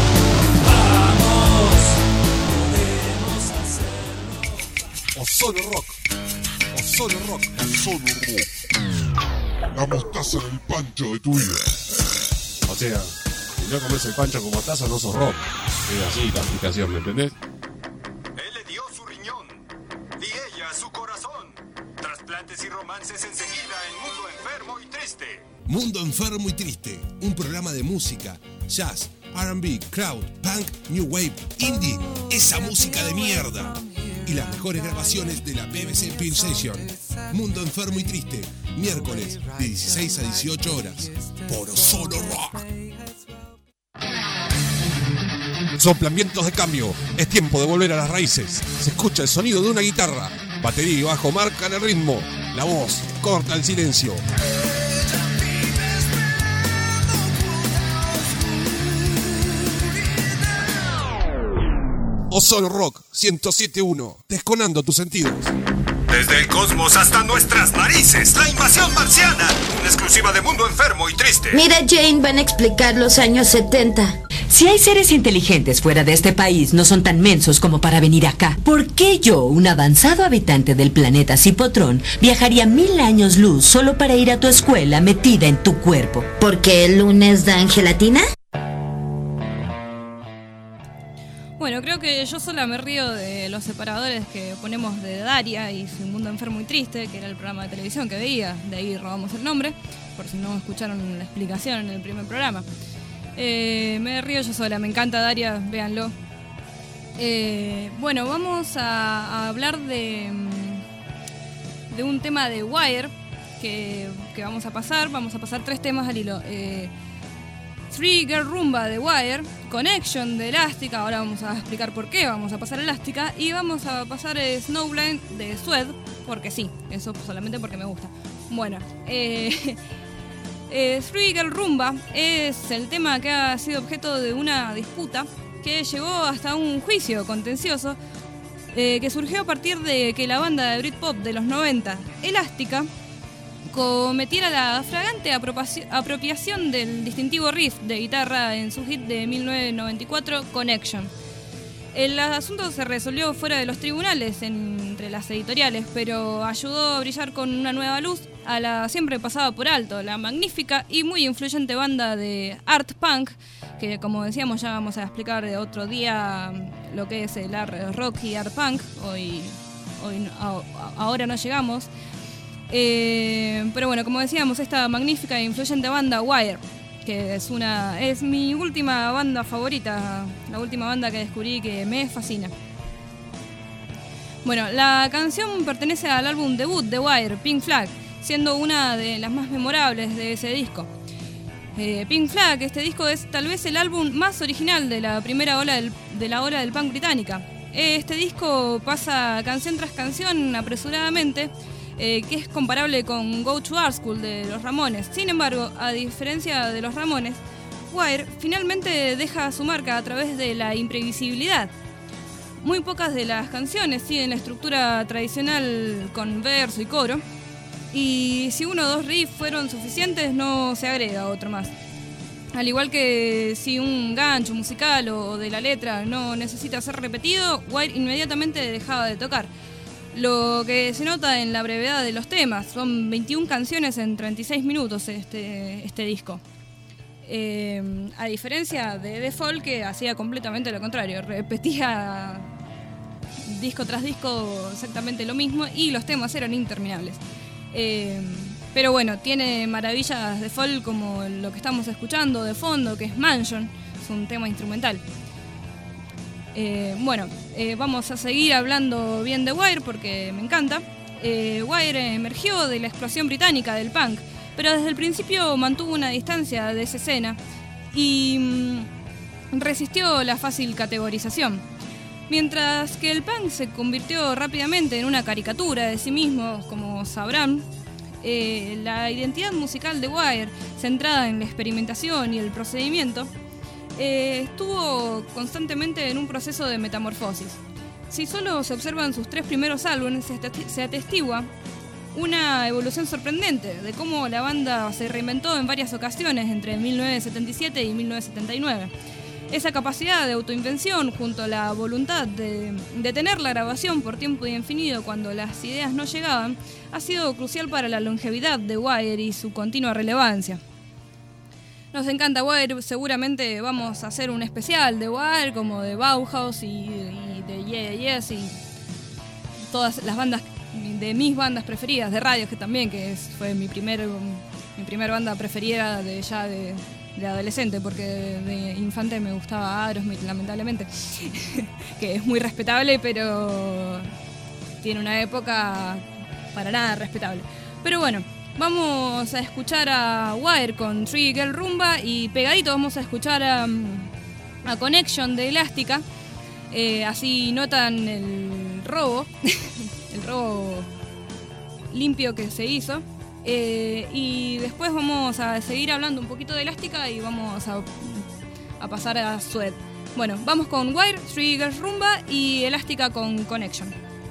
Ozono Rock. Ozono Rock. Ozono Rock. La mostaza en el pancho de tu vida. O sea, si no comes el pancho con mostaza no sos rock. Es así la explicación, ¿me entendés? Él le dio su riñón y ella su corazón. Trasplantes y romances enseguida en Mundo Enfermo y Triste. Mundo Enfermo y Triste, un programa de música, jazz, R and B, crowd, punk, new wave, indie, esa música de mierda. Y las mejores grabaciones de la B B C Peel Session. Mundo Enfermo y Triste, miércoles de dieciséis a dieciocho horas, por Ozono Rock. Soplan vientos de cambio. Es tiempo de volver a las raíces. Se escucha el sonido de una guitarra. Batería y bajo marcan el ritmo. La voz corta el silencio. Ozono Rock ciento siete punto uno. Desconando tus sentidos. Desde el cosmos hasta nuestras narices, la invasión marciana. Una exclusiva de Mundo Enfermo y Triste. Mira, Jane, van a explicar los años setenta. Si hay seres inteligentes fuera de este país, no son tan mensos como para venir acá. ¿Por qué yo, un avanzado habitante del planeta Cipotrón, viajaría mil años luz solo para ir a tu escuela metida en tu cuerpo? ¿Por qué el lunes dan gelatina? Bueno, creo que yo sola me río de los separadores que ponemos de Daria y Su Mundo Enfermo y Triste, que era el programa de televisión que veía, de ahí robamos el nombre, por si no escucharon la explicación en el primer programa. Eh, me río yo sola, me encanta Daria, véanlo. Eh, bueno, vamos a, a hablar de, de un tema de Wire que, que vamos a pasar, vamos a pasar tres temas al hilo. Eh, Three Girl Rumba de Wire, Connection de Elástica, ahora vamos a explicar por qué vamos a pasar Elástica, y vamos a pasar eh, Snowblind de Suede, porque sí, eso solamente porque me gusta. Bueno, eh, eh, Three Girl Rumba es el tema que ha sido objeto de una disputa que llegó hasta un juicio contencioso eh, que surgió a partir de que la banda de Britpop de los noventa, Elástica, cometiera la fragante apropiación del distintivo riff de guitarra en su hit de mil novecientos noventa y cuatro, Connection. El asunto se resolvió fuera de los tribunales, entre las editoriales, pero ayudó a brillar con una nueva luz a la siempre pasada por alto, la magnífica y muy influyente banda de art punk, que como decíamos ya vamos a explicar de otro día lo que es el art rock y art punk, hoy, hoy ahora no llegamos. Eh, pero bueno, como decíamos, esta magnífica e influyente banda Wire, que es una es mi última banda favorita, la última banda que descubrí que me fascina. Bueno, la canción pertenece al álbum debut de Wire, Pink Flag, siendo una de las más memorables de ese disco. Eh, Pink Flag, este disco es tal vez el álbum más original de la primera ola del, de la ola del punk británica. Este disco pasa canción tras canción apresuradamente, Eh, que es comparable con Go to Art School de los Ramones. Sin embargo, a diferencia de los Ramones, Wire finalmente deja su marca a través de la imprevisibilidad. Muy pocas de las canciones siguen la estructura tradicional con verso y coro, y si uno o dos riffs fueron suficientes, no se agrega otro más. Al igual que si un gancho musical o de la letra no necesita ser repetido, Wire inmediatamente dejaba de tocar. Lo que se nota en la brevedad de los temas, son veintiuna canciones en treinta y seis minutos este, este disco. Eh, a diferencia de The Fall, que hacía completamente lo contrario, repetía disco tras disco exactamente lo mismo y los temas eran interminables. Eh, Pero bueno, tiene maravillas de folk como lo que estamos escuchando de fondo, que es Mansion, es un tema instrumental. Eh, bueno, eh, vamos a seguir hablando bien de Wire porque me encanta. Eh, Wire emergió de la explosión británica del punk, pero desde el principio mantuvo una distancia de esa escena y mmm, resistió la fácil categorización. Mientras que el punk se convirtió rápidamente en una caricatura de sí mismo, como sabrán, eh, la identidad musical de Wire, centrada en la experimentación y el procedimiento, eh, estuvo constantemente en un proceso de metamorfosis. Si solo se observan sus tres primeros álbumes, se atestigua una evolución sorprendente de cómo la banda se reinventó en varias ocasiones entre mil novecientos setenta y siete y mil novecientos setenta y nueve. Esa capacidad de autoinvención, junto a la voluntad de detener la grabación por tiempo indefinido cuando las ideas no llegaban, ha sido crucial para la longevidad de Wire y su continua relevancia. Nos encanta Wire, seguramente vamos a hacer un especial de Wire, como de Bauhaus y, y de Yeah Yes y todas las bandas de mis bandas preferidas, de radio, que también que es, fue mi primer mi primer banda preferida de ya de, de adolescente, porque de, de infante me gustaba Aerosmith, lamentablemente, que es muy respetable, pero tiene una época para nada respetable. Pero bueno, vamos a escuchar a Wire con Three Girl Rumba y pegadito vamos a escuchar a, a Connection de Elástica, eh, así notan el robo, el robo limpio que se hizo. Eh, y después vamos a seguir hablando un poquito de Elástica y vamos a, a pasar a Sweat. Bueno, vamos con Wire, Three Girls Rumba y Elástica con Connection.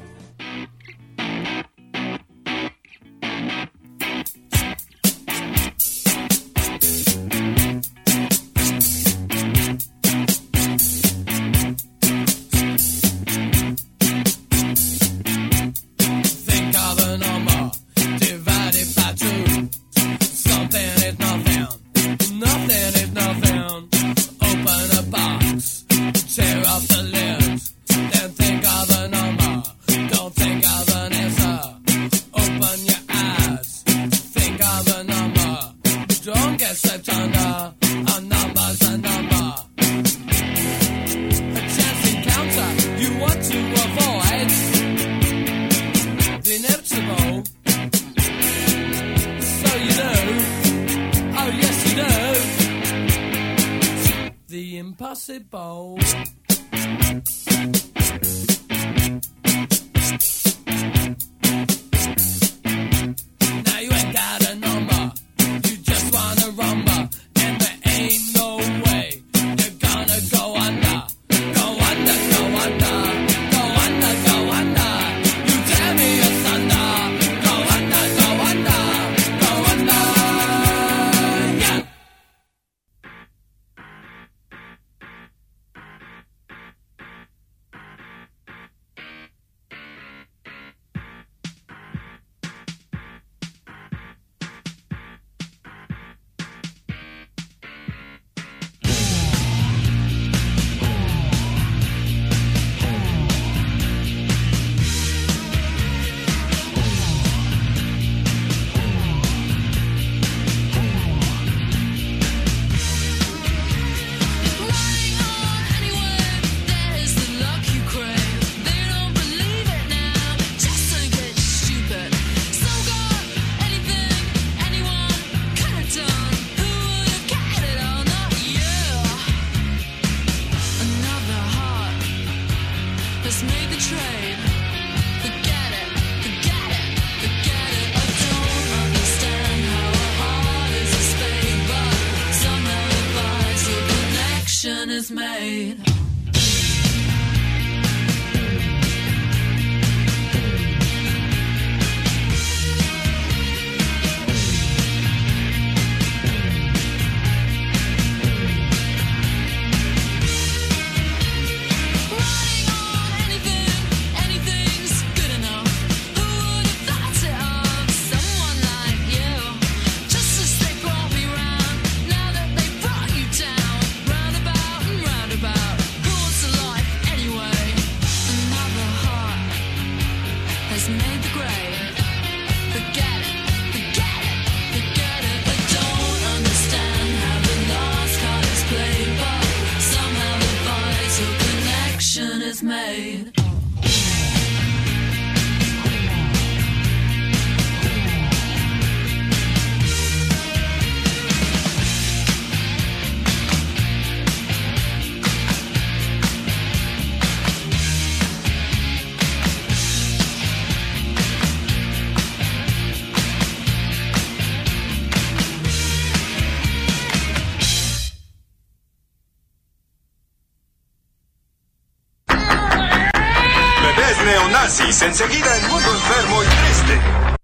Impossible. Now you ain't got a number, you just wanna rumba, and there ain't no way you're gonna go under, go under, go under, go under, go under. You tell me you're thunder, go under, go under, go under, yeah. Is made. Made the grave. Forget it, forget it. is made. Neonazis, enseguida en Mundo Enfermo y Triste.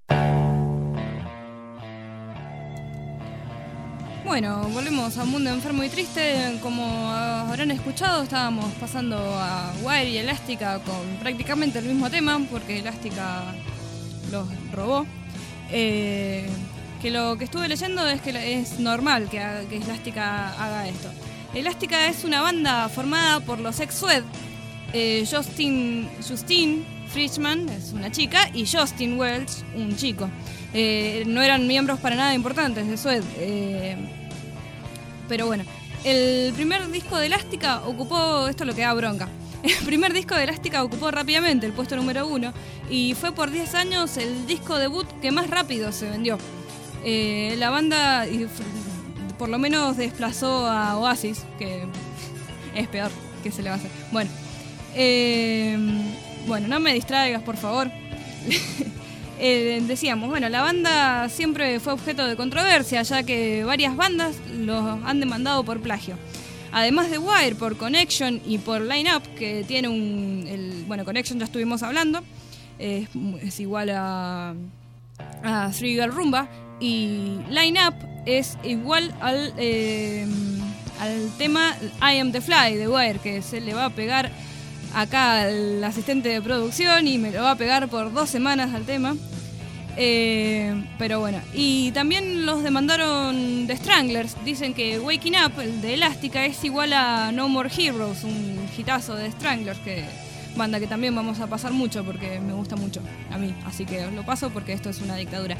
Bueno, volvemos a Mundo Enfermo y Triste. Como habrán escuchado, estábamos pasando a Wire y Elástica con prácticamente el mismo tema, porque Elástica los robó. Eh, que lo que estuve leyendo es que es normal que, haga, que Elástica haga esto. Elástica es una banda formada por los ex-Suede. Eh, Justin, Justine Frischman es una chica y Justin Welch un chico. Eh, no eran miembros para nada importantes de Suede. Eh, pero bueno, el primer disco de Elástica ocupó, esto es lo que da bronca, el primer disco de Elástica ocupó rápidamente el puesto número uno y fue por diez años el disco debut que más rápido se vendió. Eh, la banda por lo menos desplazó a Oasis, que es peor, que se le va a hacer. Bueno. Eh, bueno, no me distraigas, por favor. eh, decíamos, bueno, la banda siempre fue objeto de controversia, ya que varias bandas los han demandado por plagio. Además de Wire, por Connection y por Line Up, que tiene un... El, bueno, Connection ya estuvimos hablando, eh, es igual a, a Three Girl Rumba, y Line Up es igual al, eh, al tema I Am The Fly de Wire, que se le va a pegar acá el asistente de producción y me lo va a pegar por dos semanas al tema. Eh, pero bueno, y también los demandaron de Stranglers. Dicen que Waking Up, el de Elástica, es igual a No More Heroes, un hitazo de Stranglers, que banda que también vamos a pasar mucho porque me gusta mucho a mí, así que os lo paso porque esto es una dictadura.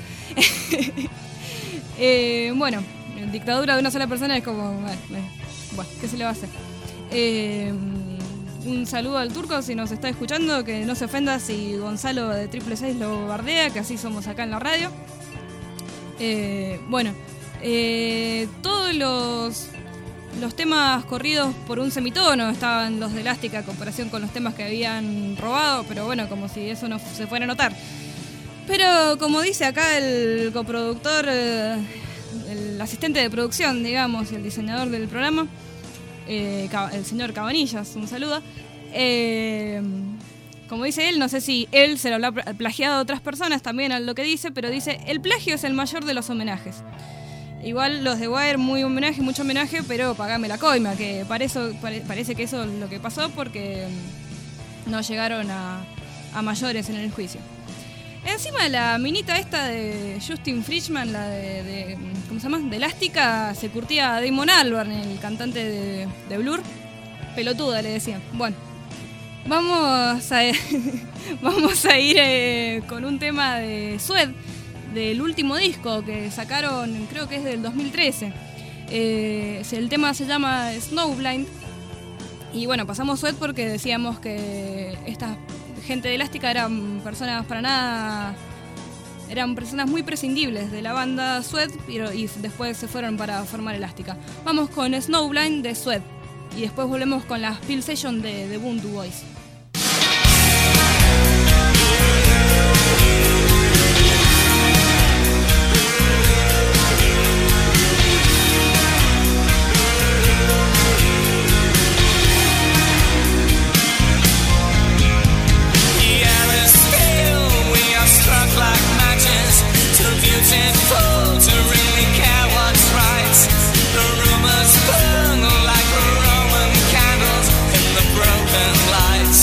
eh, bueno, dictadura de una sola persona es como... Bueno, bueno ¿qué se le va a hacer? Eh... Un saludo al Turco si nos está escuchando, que no se ofenda si Gonzalo de Triple Seis lo bardea, que así somos acá en la radio. Eh, bueno, eh, todos los, los temas corridos por un semitono estaban los de Elástica en comparación con los temas que habían robado, pero bueno, como si eso no se fuera a notar. Pero como dice acá el coproductor, eh, el asistente de producción, digamos, y el diseñador del programa, Eh, el señor Cabanillas, un saludo. Eh, como dice él, no sé si él se lo habrá plagiado a otras personas también a lo que dice, pero dice, el plagio es el mayor de los homenajes. Igual los de Wire, muy homenaje, mucho homenaje, pero pagame la coima, que para eso, pare, parece que eso es lo que pasó porque no llegaron a, a mayores en el juicio. Encima la minita esta de Justin Frischman, la de, de ¿cómo se llama? De Elástica, se curtía a Damon Albarn, el cantante de, de Blur. Pelotuda le decían. Bueno, vamos a vamos a ir eh, con un tema de Suede, del último disco que sacaron, creo que es del dos mil trece. Eh, el tema se llama Snowblind. Y bueno, pasamos Suede porque decíamos que estas gente de Elástica eran personas para nada, eran personas muy prescindibles de la banda Suede y, y después se fueron para formar Elástica. Vamos con Snowblind de Suede y después volvemos con la Peel Session de, de Ubuntu Boys. Beautiful to really care what's right. The rumors burn like Roman candles in the broken lights.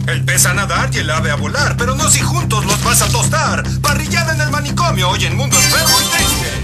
El pez a nadar y el ave a volar, pero no si juntos los vas a tostar. Parrillada en el manicomio, hoy en Mundo Enfermo y Triste.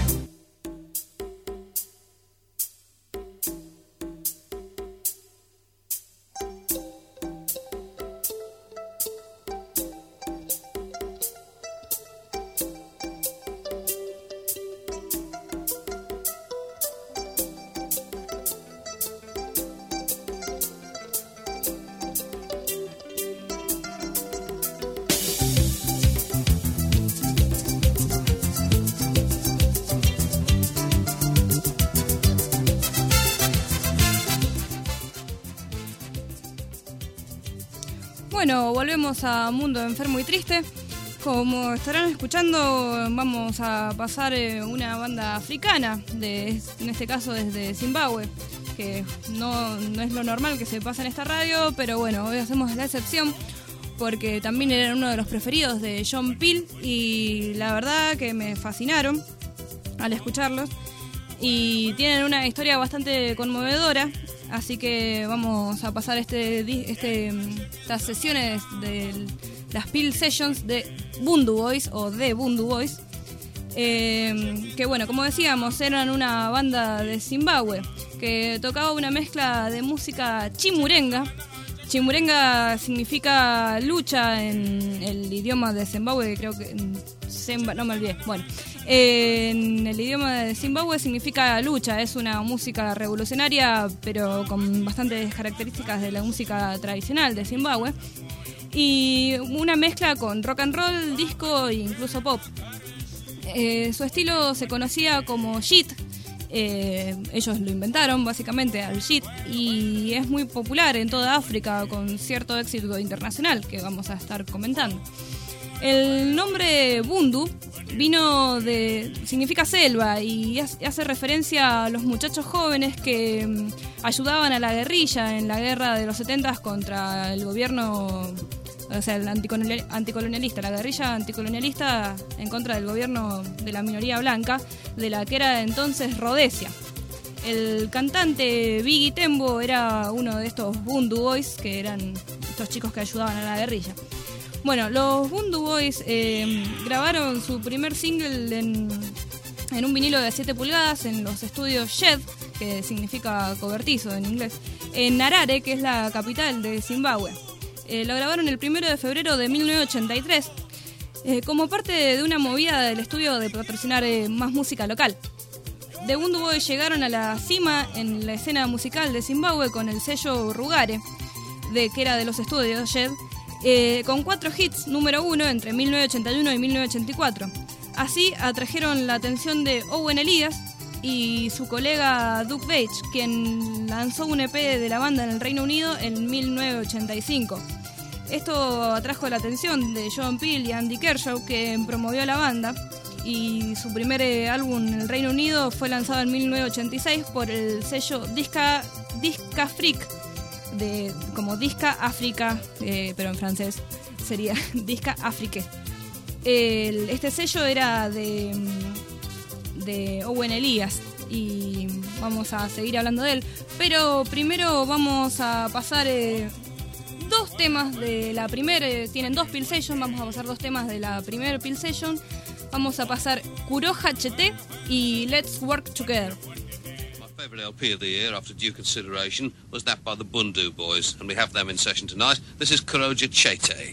Bueno, volvemos a Mundo Enfermo y Triste. Como estarán escuchando, vamos a pasar eh, una banda africana, de, en este caso desde Zimbabue, que no, no es lo normal que se pasa en esta radio, pero bueno, hoy hacemos la excepción porque también eran uno de los preferidos de John Peel y la verdad que me fascinaron al escucharlos y tienen una historia bastante conmovedora. Así que vamos a pasar este, este, estas sesiones de las Peel Sessions de Bundu Boys o de Bundu Boys. Eh, que bueno, como decíamos, eran una banda de Zimbabue que tocaba una mezcla de música chimurenga. Chimurenga significa lucha en el idioma de Zimbabue, creo que... Zemba, no me olvidé. Bueno, eh, en el idioma de Zimbabue significa lucha. Es una música revolucionaria, pero con bastantes características de la música tradicional de Zimbabue. Y una mezcla con rock and roll, disco e incluso pop. Eh, su estilo se conocía como Jit. Eh, ellos lo inventaron básicamente al Jit y es muy popular en toda África con cierto éxito internacional que vamos a estar comentando. El nombre Bundu vino de... significa selva y hace referencia a los muchachos jóvenes que um, ayudaban a la guerrilla en la guerra de los setentas contra el gobierno, o sea, el anticolonial, anticolonialista, la guerrilla anticolonialista en contra del gobierno de la minoría blanca, de la que era entonces Rhodesia. El cantante Biggie Tembo era uno de estos Bundu Boys, que eran estos chicos que ayudaban a la guerrilla. Bueno, los Bundu Boys eh, grabaron su primer single en, en un vinilo de siete pulgadas en los estudios Shed, que significa cobertizo en inglés, en Harare, que es la capital de Zimbabue. Eh, lo grabaron el primero de febrero de mil novecientos ochenta y tres, eh, como parte de una movida del estudio de patrocinar eh, más música local. The Bundu Boys llegaron a la cima en la escena musical de Zimbabue con el sello Rugare, de, que era de los estudios Shed, Eh, con cuatro hits número uno entre mil novecientos ochenta y uno y mil novecientos ochenta y cuatro. Así atrajeron la atención de Owen Elias y su colega Duke Bates, quien lanzó un E P de la banda en el Reino Unido en mil novecientos ochenta y cinco. Esto atrajo la atención de John Peel y Andy Kershaw, que promovió a la banda, y su primer eh, álbum en el Reino Unido fue lanzado en mil novecientos ochenta y seis por el sello Disca, Disca Freak, de, como Disca África, eh, pero en francés sería Disca Afrique. El, este sello era de, de Owen Elias y vamos a seguir hablando de él, pero primero vamos a pasar eh, dos temas de la primera, eh, tienen dos Peel Sessions, vamos a pasar dos temas de la primera Peel Session. Vamos a pasar Kuro H T y Let's Work Together. Favourite L P of the year, after due consideration, was that by the Bundu Boys, and we have them in session tonight. This is Kuroja Chete.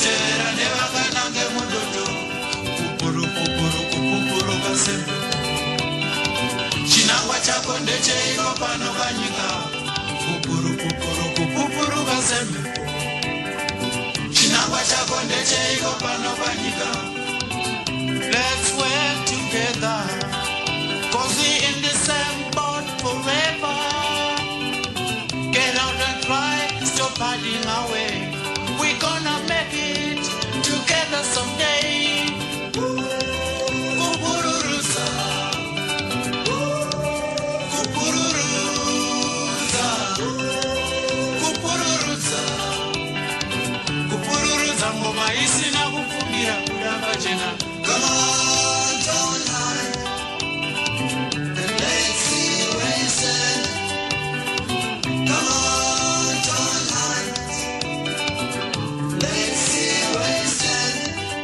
chera nevakanange mundondo pupuru pupuru kupupuru kasembe chinangwa chako ndecheiko pano panyika pupuru pupuru kupupuru kasembe chinangwa chako ndecheiko pano panyika. Let's work together, cause we in the same boat forever. Get out and try, stop hiding away. We gonna make it together someday. Kupururuza, kupururuza, kupururuza, kupururuza ngoma isina kufungira kudamba chena. Come on, don't hide, and let's see where you stand. Come on, don't hide, let's see where you stand.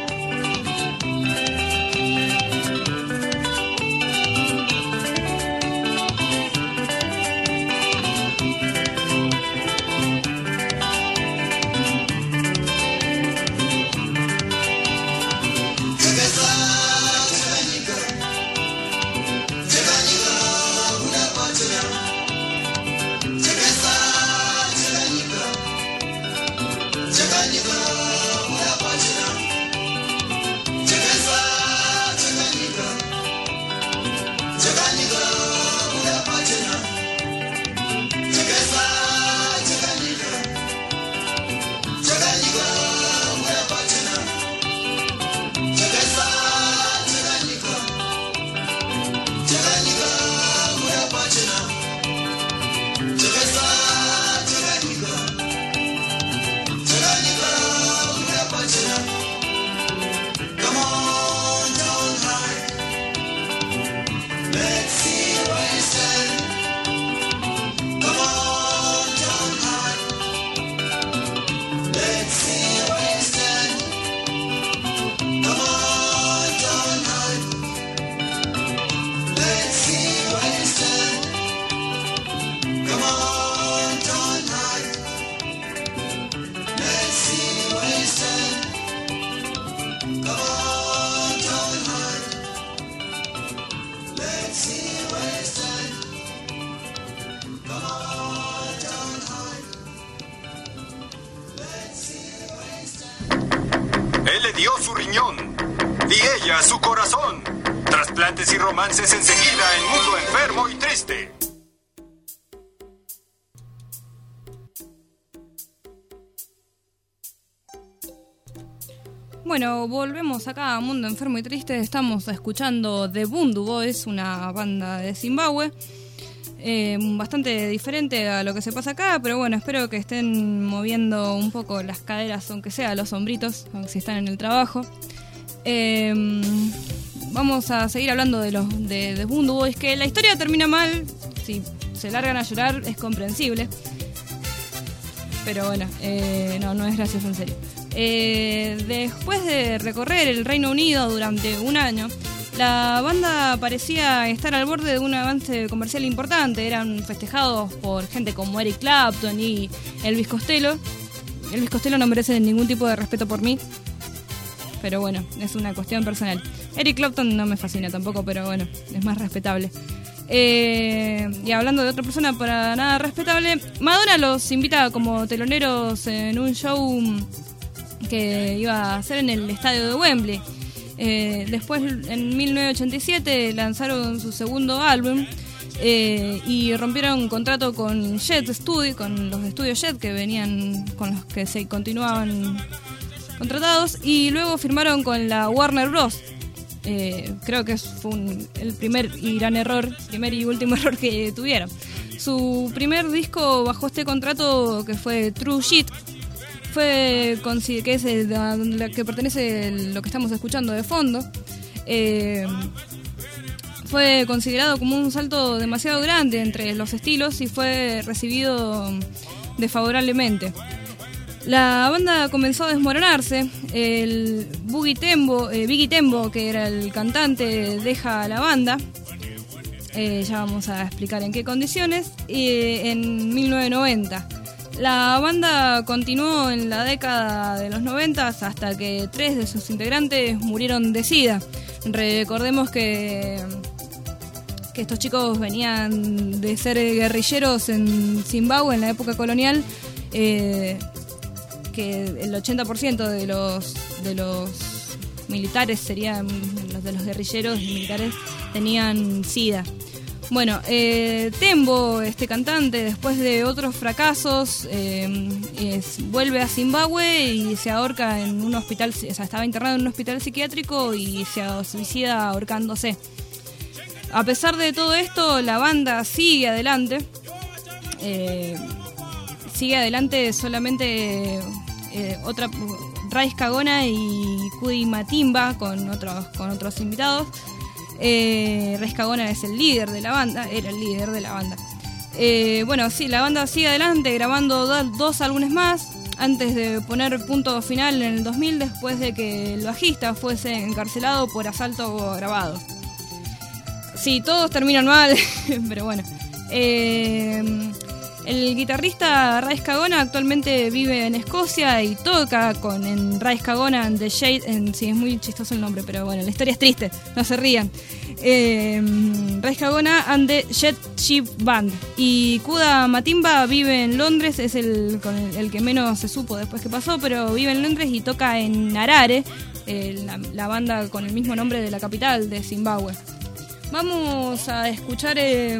Él le dio su riñón y ella su corazón. Trasplantes y romances enseguida en Mundo Enfermo y Triste. Bueno, volvemos acá a Mundo Enfermo y Triste. Estamos escuchando The Bundu Boys, una banda de Zimbabue. Eh, bastante diferente a lo que se pasa acá, pero bueno, espero que estén moviendo un poco las caderas, aunque sea los hombritos, si están en el trabajo. Eh, vamos a seguir hablando de los de, de Bundu Boys, que la historia termina mal. Si se largan a llorar es comprensible, pero bueno, eh, no, no es gracioso, en serio. Eh, después de recorrer el Reino Unido durante un año, la banda parecía estar al borde de un avance comercial importante. Eran festejados por gente como Eric Clapton y Elvis Costello. Elvis Costello no merece ningún tipo de respeto por mí, pero bueno, es una cuestión personal. Eric Clapton no me fascina tampoco, pero bueno, es más respetable. Eh, y hablando de otra persona para nada respetable, Madonna los invita como teloneros en un show que iba a hacer en el estadio de Wembley. Eh, después, en mil novecientos ochenta y siete, lanzaron su segundo álbum eh, y rompieron contrato con Jet Studio, con los estudios Jet que venían, con los que se continuaban contratados, y luego firmaron con la Warner Bros. Eh, creo que fue un, el primer y gran error, primer y último error que tuvieron. Su primer disco bajo este contrato, que fue True Shit, fue que es el, a la que pertenece lo que estamos escuchando de fondo, eh, fue considerado como un salto demasiado grande entre los estilos y fue recibido desfavorablemente. La banda comenzó a desmoronarse. El Boogie Tembo, eh, Biggie Tembo, que era el cantante, deja la banda. Eh, ya vamos a explicar en qué condiciones. Eh, en mil novecientos noventa. La banda continuó en la década de los noventas hasta que tres de sus integrantes murieron de SIDA. Recordemos que, que estos chicos venían de ser guerrilleros en Zimbabue en la época colonial, eh, que el ochenta por ciento de los, de los militares serían, los de los guerrilleros militares tenían SIDA. Bueno, eh, Tembo, este cantante, después de otros fracasos, eh, es, vuelve a Zimbabue y se ahorca en un hospital, o sea, estaba internado en un hospital psiquiátrico y se suicida ahorcándose. A pesar de todo esto, la banda sigue adelante, eh, sigue adelante solamente eh, otra, Raiz Kagona y Kudi Matimba con otros, con otros invitados. Eh, Raiz Kagona es el líder de la banda, era el líder de la banda. Eh, bueno, sí, la banda sigue adelante grabando do, dos álbumes más antes de poner punto final en el dos mil, después de que el bajista fuese encarcelado por asalto grabado. Sí, todos terminan mal, pero bueno. Eh, el guitarrista Raiz Kagona actualmente vive en Escocia y toca con en Raiz Kagona and the Shade. En, sí, es muy chistoso el nombre, pero bueno, la historia es triste, no se rían. Eh, Raiz Kagona and the Jet Ship Band. Y Kuda Matimba vive en Londres, es el, con el, el que menos se supo después que pasó, pero vive en Londres y toca en Harare, eh, la, la banda con el mismo nombre de la capital de Zimbabue. Vamos a escuchar eh,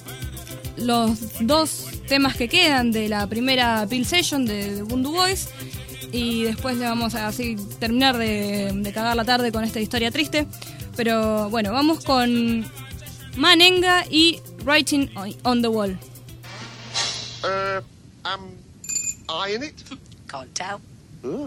los dos temas que quedan de la primera Peel Session de, de Bundu Boys y después le vamos a así terminar de, de cagar la tarde con esta historia triste. Pero bueno, vamos con Manenga y Writing on the Wall. Uh, am I in it? Can't tell. Oh.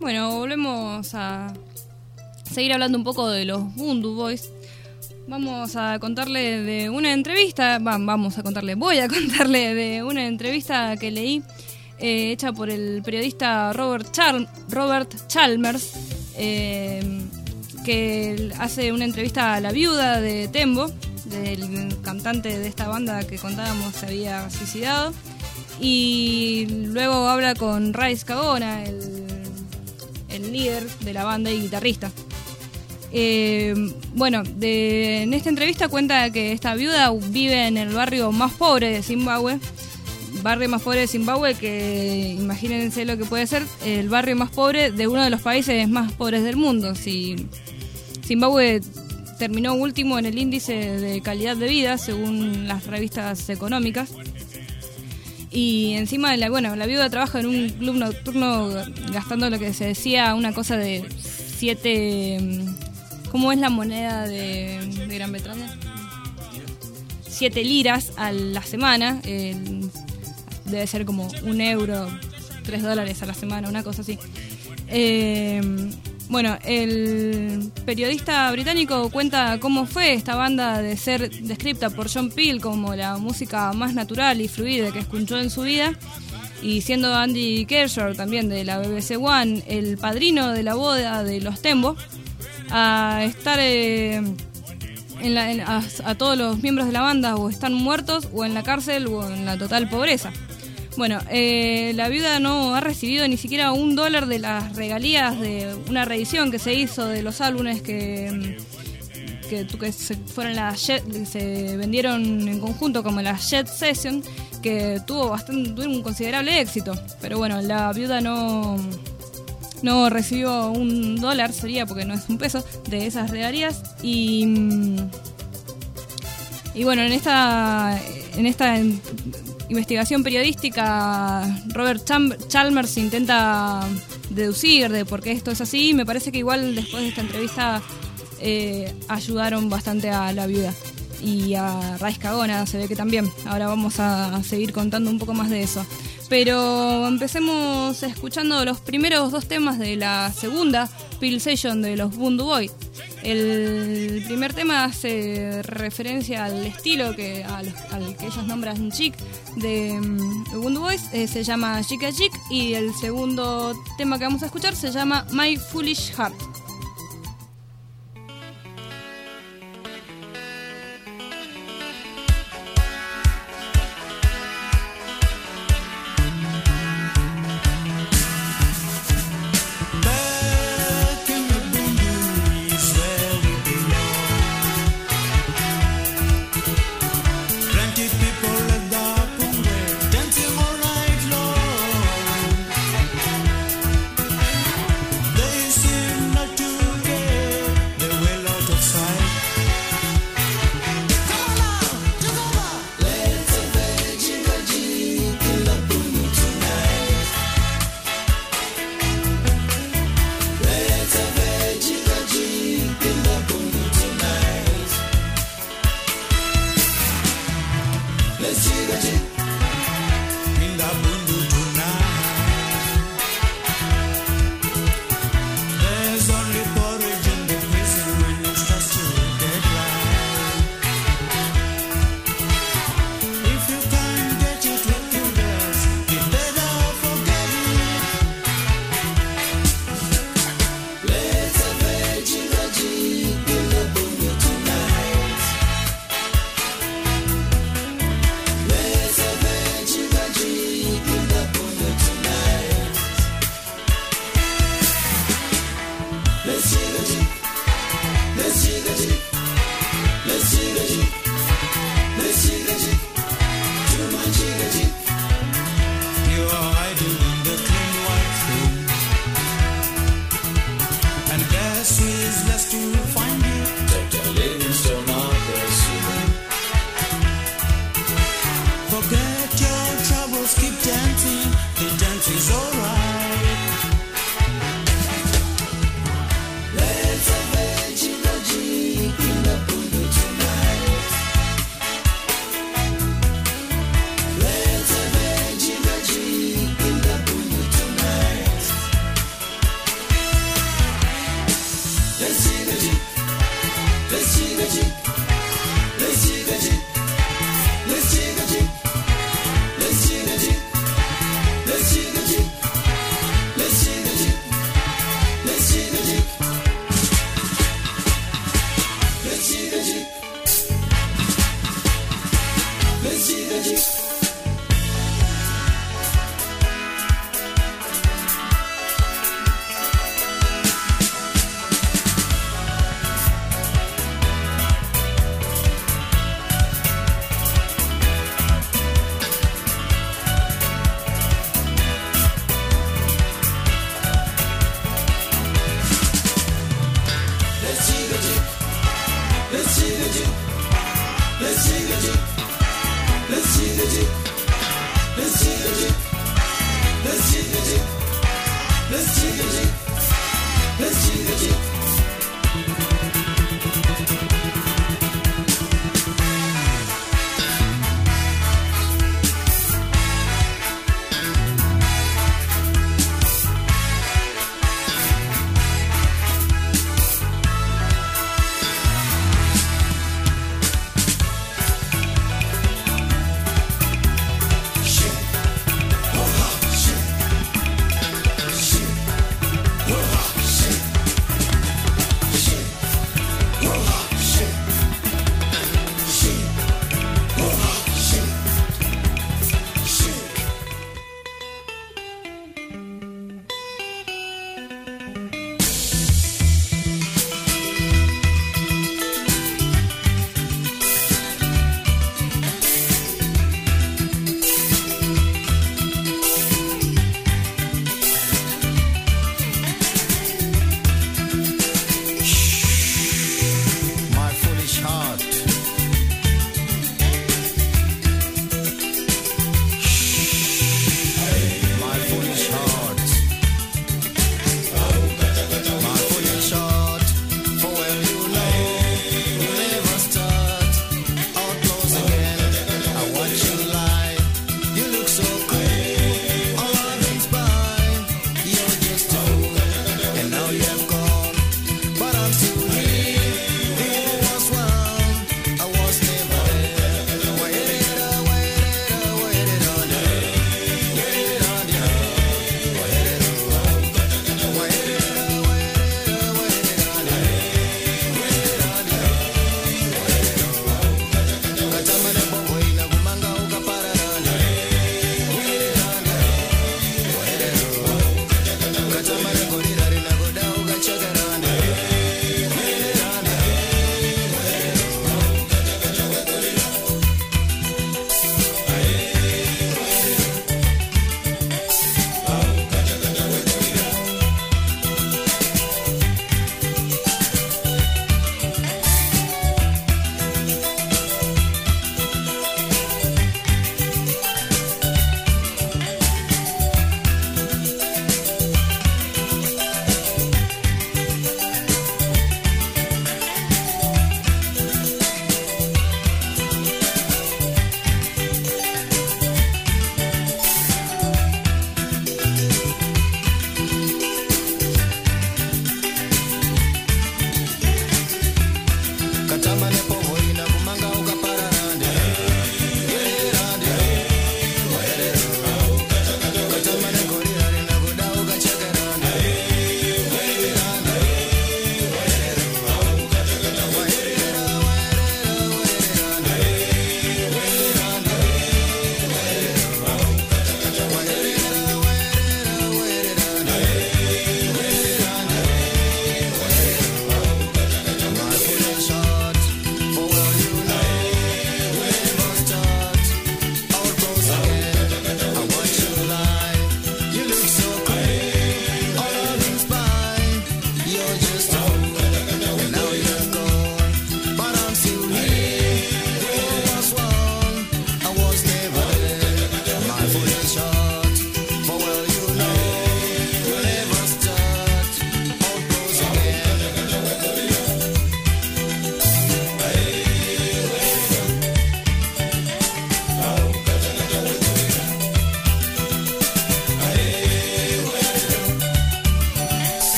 Bueno, volvemos a seguir hablando un poco de los Bundu Boys. Vamos a contarle de una entrevista, vamos a contarle, voy a contarle de una entrevista que leí, eh, hecha por el periodista Robert, Chal- Robert Chalmers, eh, que hace una entrevista a la viuda de Tembo, del cantante de esta banda que contábamos se había suicidado, y luego habla con Rais Cagona, el, el líder de la banda y guitarrista. Eh, bueno, de, en esta entrevista cuenta que esta viuda vive en el barrio más pobre de Zimbabue, barrio más pobre de Zimbabue, que imagínense lo que puede ser el barrio más pobre de uno de los países más pobres del mundo. Si Zimbabue terminó último en el índice de calidad de vida según las revistas económicas, y encima la, bueno, la viuda trabaja en un club nocturno gastando lo que se decía una cosa de siete... ¿Cómo es la moneda de, de Gran Bretaña? Siete liras a la semana. Eh, debe ser como un euro, tres dólares a la semana, una cosa así. Eh, bueno, el periodista británico cuenta cómo fue esta banda de ser descrita por John Peel como la música más natural y fluida que escuchó en su vida. Y siendo Andy Kershaw, también de la B B C One, el padrino de la boda de los Tembo, a estar eh, en la, en, a, a todos los miembros de la banda o están muertos o en la cárcel o en la total pobreza. Bueno, eh, la viuda no ha recibido ni siquiera un dólar de las regalías de una reedición que se hizo de los álbumes que, que, que se fueron las Jet, se vendieron en conjunto como las Jet Session, que tuvo bastante tuvo un considerable éxito. Pero bueno, la viuda no No recibió un dólar, sería porque no es un peso, de esas regalías. Y, y bueno, en esta en esta investigación periodística, Robert Chalmers intenta deducir de por qué esto es así. Me parece que igual después de esta entrevista eh, ayudaron bastante a la viuda. Y a Rais Cagona se ve que también. Ahora vamos a seguir contando un poco más de eso. Pero empecemos escuchando los primeros dos temas de la segunda Peel Session de los Bundu Boys. El primer tema hace referencia al estilo que al, al que ellos nombran chic de um, Bundu Boys, eh, se llama Chica Chic, y el segundo tema que vamos a escuchar se llama My Foolish Heart. Not see the Jeep. Let's see the Jeep. Let's see the Jeep. Let's see the Jeep. Let's see the Jeep.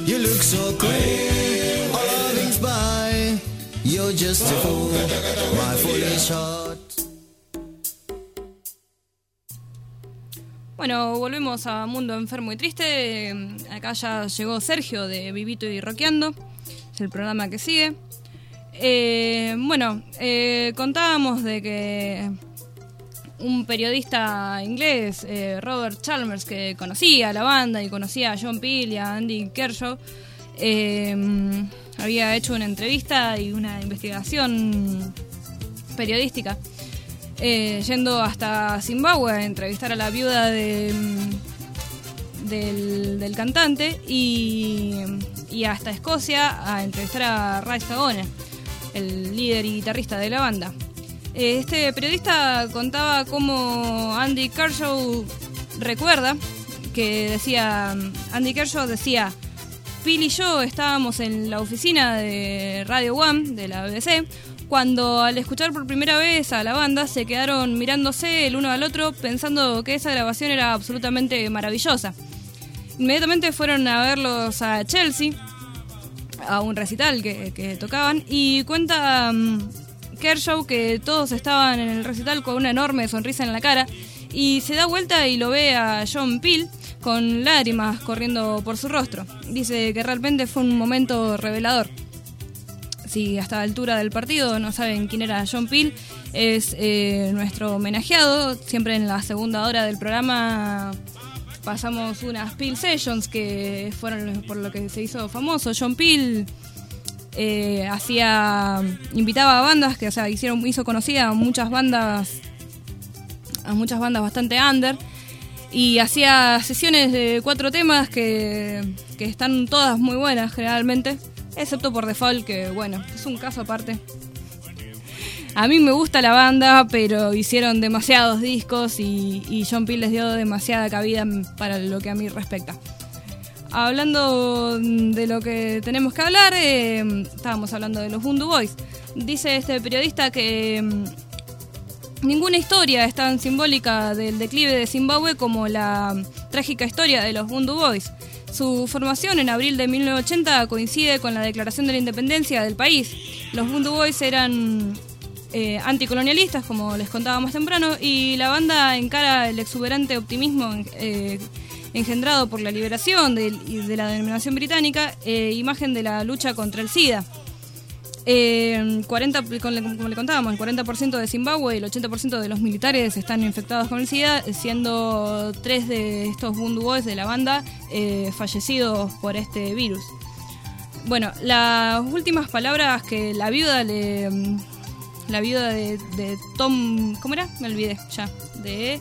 You look so cool, all our things by. You're just a fool, my foolish heart. Bueno, volvemos a Mundo Enfermo y Triste. Acá ya llegó Sergio de Vivito y Rockeando. Es el programa que sigue. Eh, bueno, eh, contábamos de que un periodista inglés, eh, Robert Chalmers, que conocía a la banda y conocía a John Peel y a Andy Kershaw, eh, había hecho una entrevista y una investigación periodística. Eh, yendo hasta Zimbabue a entrevistar a la viuda de, del, del cantante y, y hasta Escocia a entrevistar a Ray Stagone, el líder y guitarrista de la banda. Eh, este periodista contaba cómo Andy Kershaw recuerda que decía, Andy Kershaw decía, Phil y yo estábamos en la oficina de Radio One de la B B C cuando al escuchar por primera vez a la banda se quedaron mirándose el uno al otro pensando que esa grabación era absolutamente maravillosa. Inmediatamente fueron a verlos a Chelsea, a un recital que, que tocaban, y cuenta um, Kershaw que todos estaban en el recital con una enorme sonrisa en la cara y se da vuelta y lo ve a John Peel con lágrimas corriendo por su rostro. Dice que realmente fue un momento revelador. Si hasta la altura del partido no saben quién era John Peel, es eh, nuestro homenajeado. Siempre en la segunda hora del programa pasamos unas Peel Sessions que fueron por lo que se hizo famoso. John Peel eh, hacía, invitaba a bandas que, o sea, hicieron, hizo conocida a muchas bandas, a muchas bandas bastante under, y hacía sesiones de cuatro temas que, que están todas muy buenas generalmente. Excepto por Default, que bueno, es un caso aparte. A mí me gusta la banda, pero hicieron demasiados discos y, y John Peel les dio demasiada cabida para lo que a mí respecta. Hablando de lo que tenemos que hablar, eh, estábamos hablando de los Bundu Boys. Dice este periodista que eh, ninguna historia es tan simbólica del declive de Zimbabue como la trágica historia de los Bundu Boys. Su formación en abril de mil novecientos ochenta coincide con la declaración de la independencia del país. Los Bundu Boys eran eh, anticolonialistas, como les contaba más temprano, y la banda encara el exuberante optimismo eh, engendrado por la liberación de, de la denominación británica, eh, imagen de la lucha contra el SIDA. Eh, cuarenta, como le contábamos, el cuarenta por ciento de Zimbabue y el ochenta por ciento de los militares están infectados con el SIDA, siendo tres de estos Bundu Boys de la banda eh, fallecidos por este virus. Bueno, las últimas palabras que la viuda le... La viuda de, de Tom... ¿Cómo era? Me olvidé ya. De...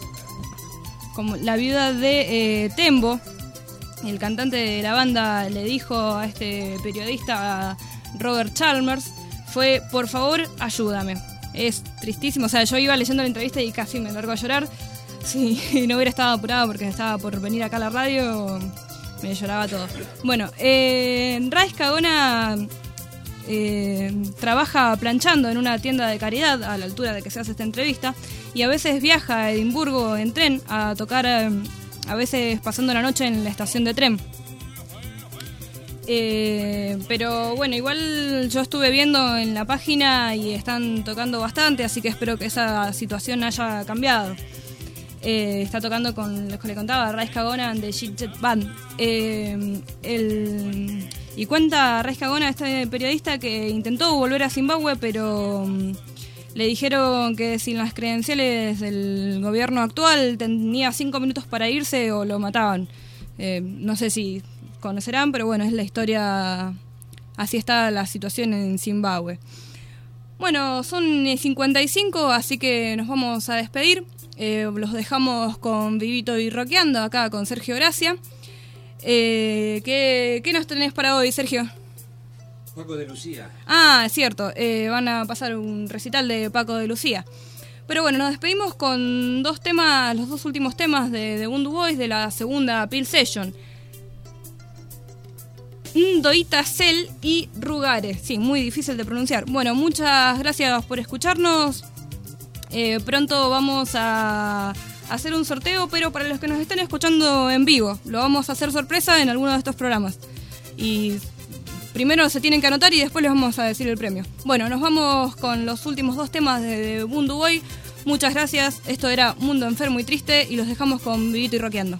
Como la viuda de eh, Tembo, el cantante de la banda, le dijo a este periodista... Robert Chalmers, fue, por favor, ayúdame. Es tristísimo, o sea, yo iba leyendo la entrevista y casi me largo a llorar. Si no hubiera estado apurada porque estaba por venir acá a la radio, me lloraba todo. Bueno, eh, Ray Stagone eh, trabaja planchando en una tienda de caridad a la altura de que se hace esta entrevista y a veces viaja a Edimburgo en tren a tocar, eh, a veces pasando la noche en la estación de tren. Eh, pero bueno, igual yo estuve viendo en la página y están tocando bastante, así que espero que esa situación haya cambiado. Eh, está tocando con los que le contaba, Ray Stagone de Jet Jet Band. Eh, el, y cuenta Ray Stagone, este periodista, que intentó volver a Zimbabue, pero um, le dijeron que sin las credenciales del gobierno actual tenía cinco minutos para irse o lo mataban. Eh, no sé si conocerán, pero bueno, es la historia, así está la situación en Zimbabue. Bueno, son cincuenta y cinco, así que nos vamos a despedir. Eh, los dejamos con Vivito y Rockeando, acá con Sergio Gracia. Eh, ¿qué, ¿Qué nos tenés para hoy, Sergio? Paco de Lucía. Ah, es cierto, eh, van a pasar un recital de Paco de Lucía. Pero bueno, nos despedimos con dos temas, los dos últimos temas de, de Bundu Boys de la segunda Peel Session. Ndoita Cell y Rugare. Sí, muy difícil de pronunciar. Bueno, muchas gracias por escucharnos. Eh, pronto vamos a hacer un sorteo, pero para los que nos estén escuchando en vivo, lo vamos a hacer sorpresa en alguno de estos programas. y primero se tienen que anotar y después les vamos a decir el premio. Bueno, nos vamos con los últimos dos temas de, de Bundu Boy. Muchas gracias, esto era Mundo Enfermo y Triste y los dejamos con Vivito y Rockeando.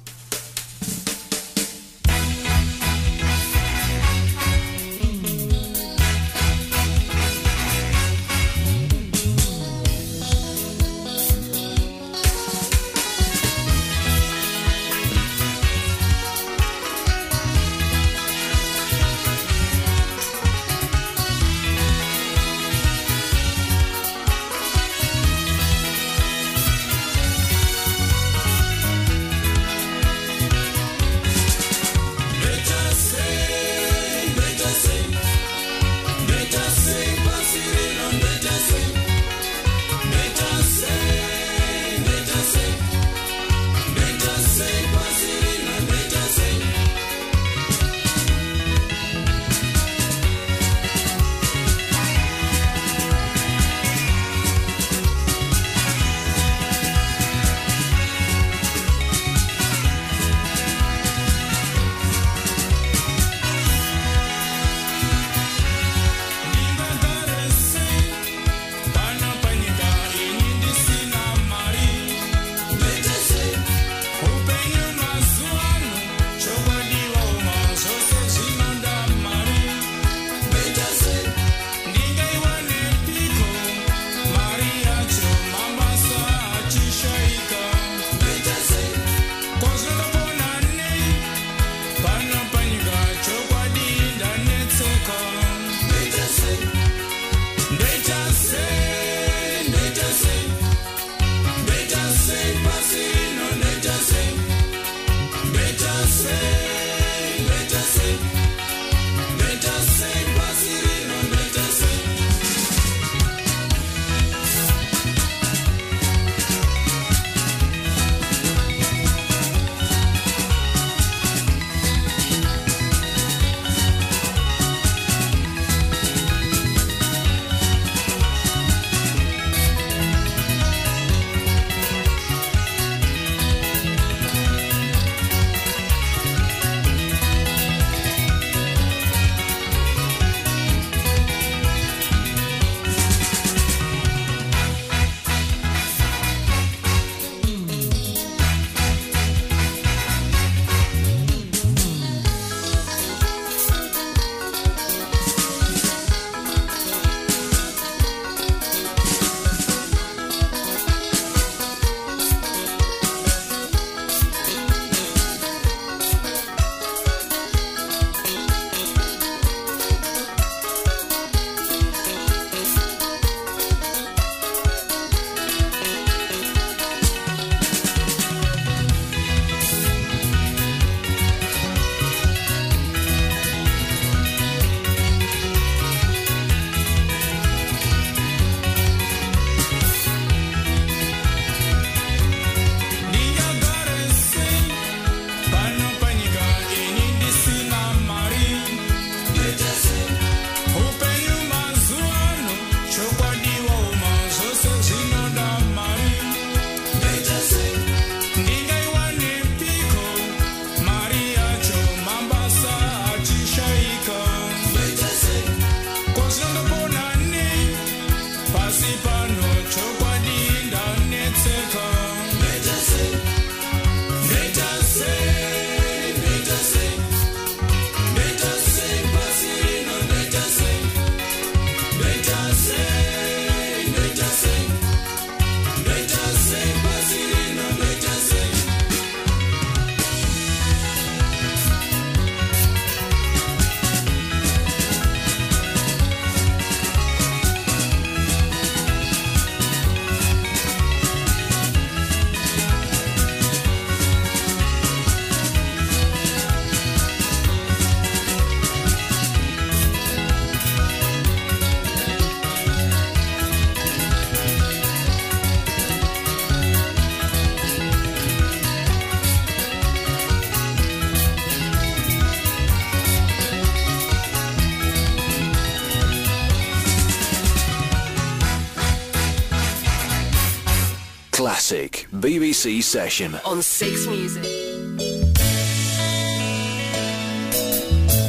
Classic B B C session on Six Music.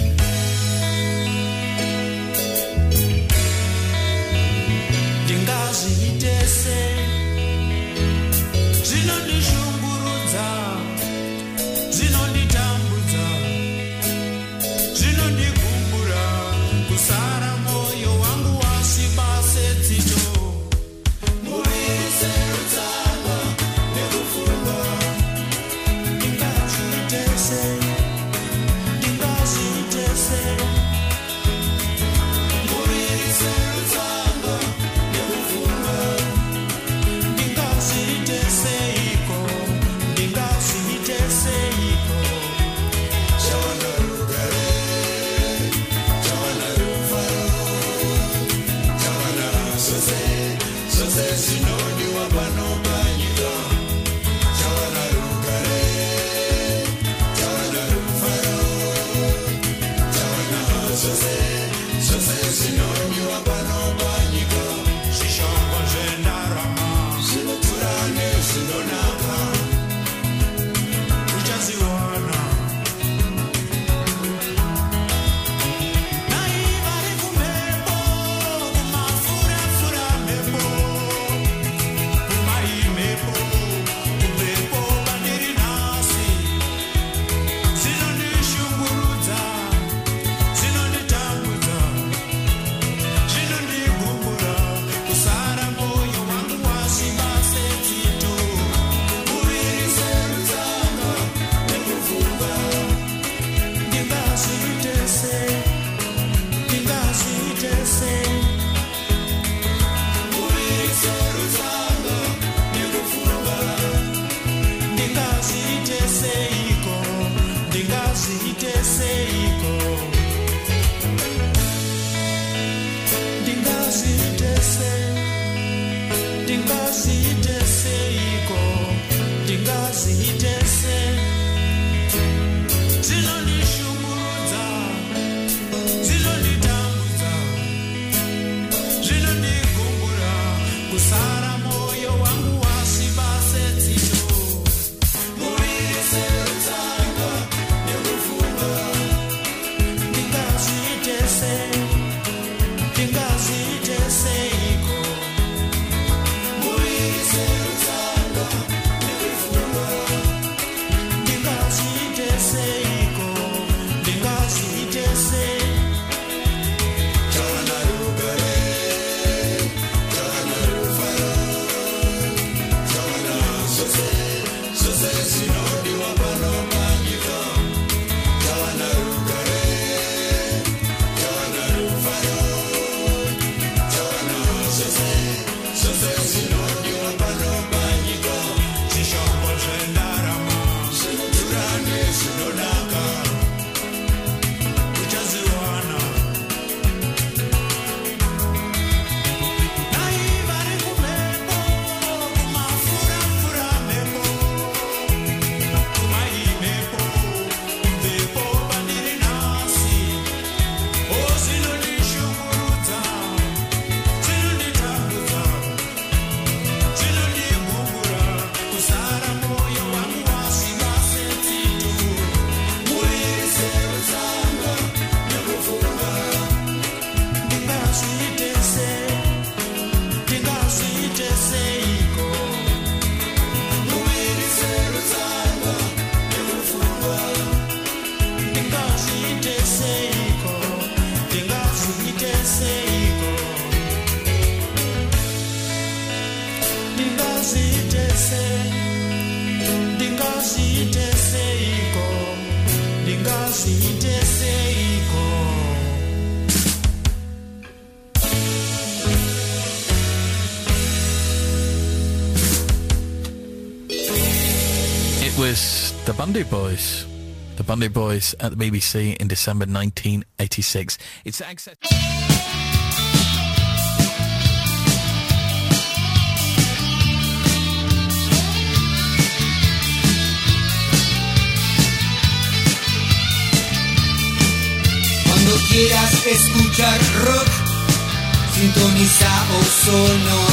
zvinonditambudza zvinondigumbura kusara moyo wangu wasviba sedzito muise rutsanga nekufunga ndingaziitese ndingaziitese muise rutsanga nekufunga ndingaziiteseiko ndingaziiteseiko chawana rugare chawana rufaro chawana zvose zvose zvinodiwa pano panyika chawana rugare chawana rufaro chawana zvose zvose zvinodiwa pano panyika zvishongo zvendarama zvinokura nezvinonaka uchaziwana nai vari kumhepo kumafurafura mhepo kumai mhepo kumhepo pandiri nhasi dzinondishungurudza dzinonditambudza zvinondigumbura kusara moyo wangu wasviba sedzito muvirise rutsanga nekufunga ndingaziitese ndingaziitese muvirise rutsanga nekufunga ndingaziiteseiko ndingaziiteseiko ndingaziitese ndingaziiteseiko ndingaziitese zvinondishungurudza zvinonditambudza zvinondigumbura kusara moyo wangu wasviba sedzito muvirise rutsanga nekufunga ndingaziitese ndingaziiteseiko muvirise rutsanga nekufunga ndingaziiteseiko ndingaziitese chawana rugare chawana rufaro chawana zvose zvose zvinodiwa pano panyika chawana rugare chawana rufaro chawana zvose zvose zvinodiwa pano panyika zvishongo zvendarama zvinokura nezvinonaka uchaziwana nai vari kumhepo kumafurafura mhepo kumai mhepo kumhepo pandiri nhasi o zvinondishungurudza zvinonditambudza zvinondigumbura kusara moyo wangu wasviba sedzito muvirise rutsanga nekufunga ndingaziitese ndingaziiteseiko muvirise rutsanga nekufunga ndingaziiteseiko ndingaziiteseiko ndingaziitese ndingaziiteseiko ndingaziiteseiko It was the Bundy Boys. The Bundy Boys at the B B C in December nineteen eighty-six. It's access. Cuando quieras escuchar rock, sintoniza Ozono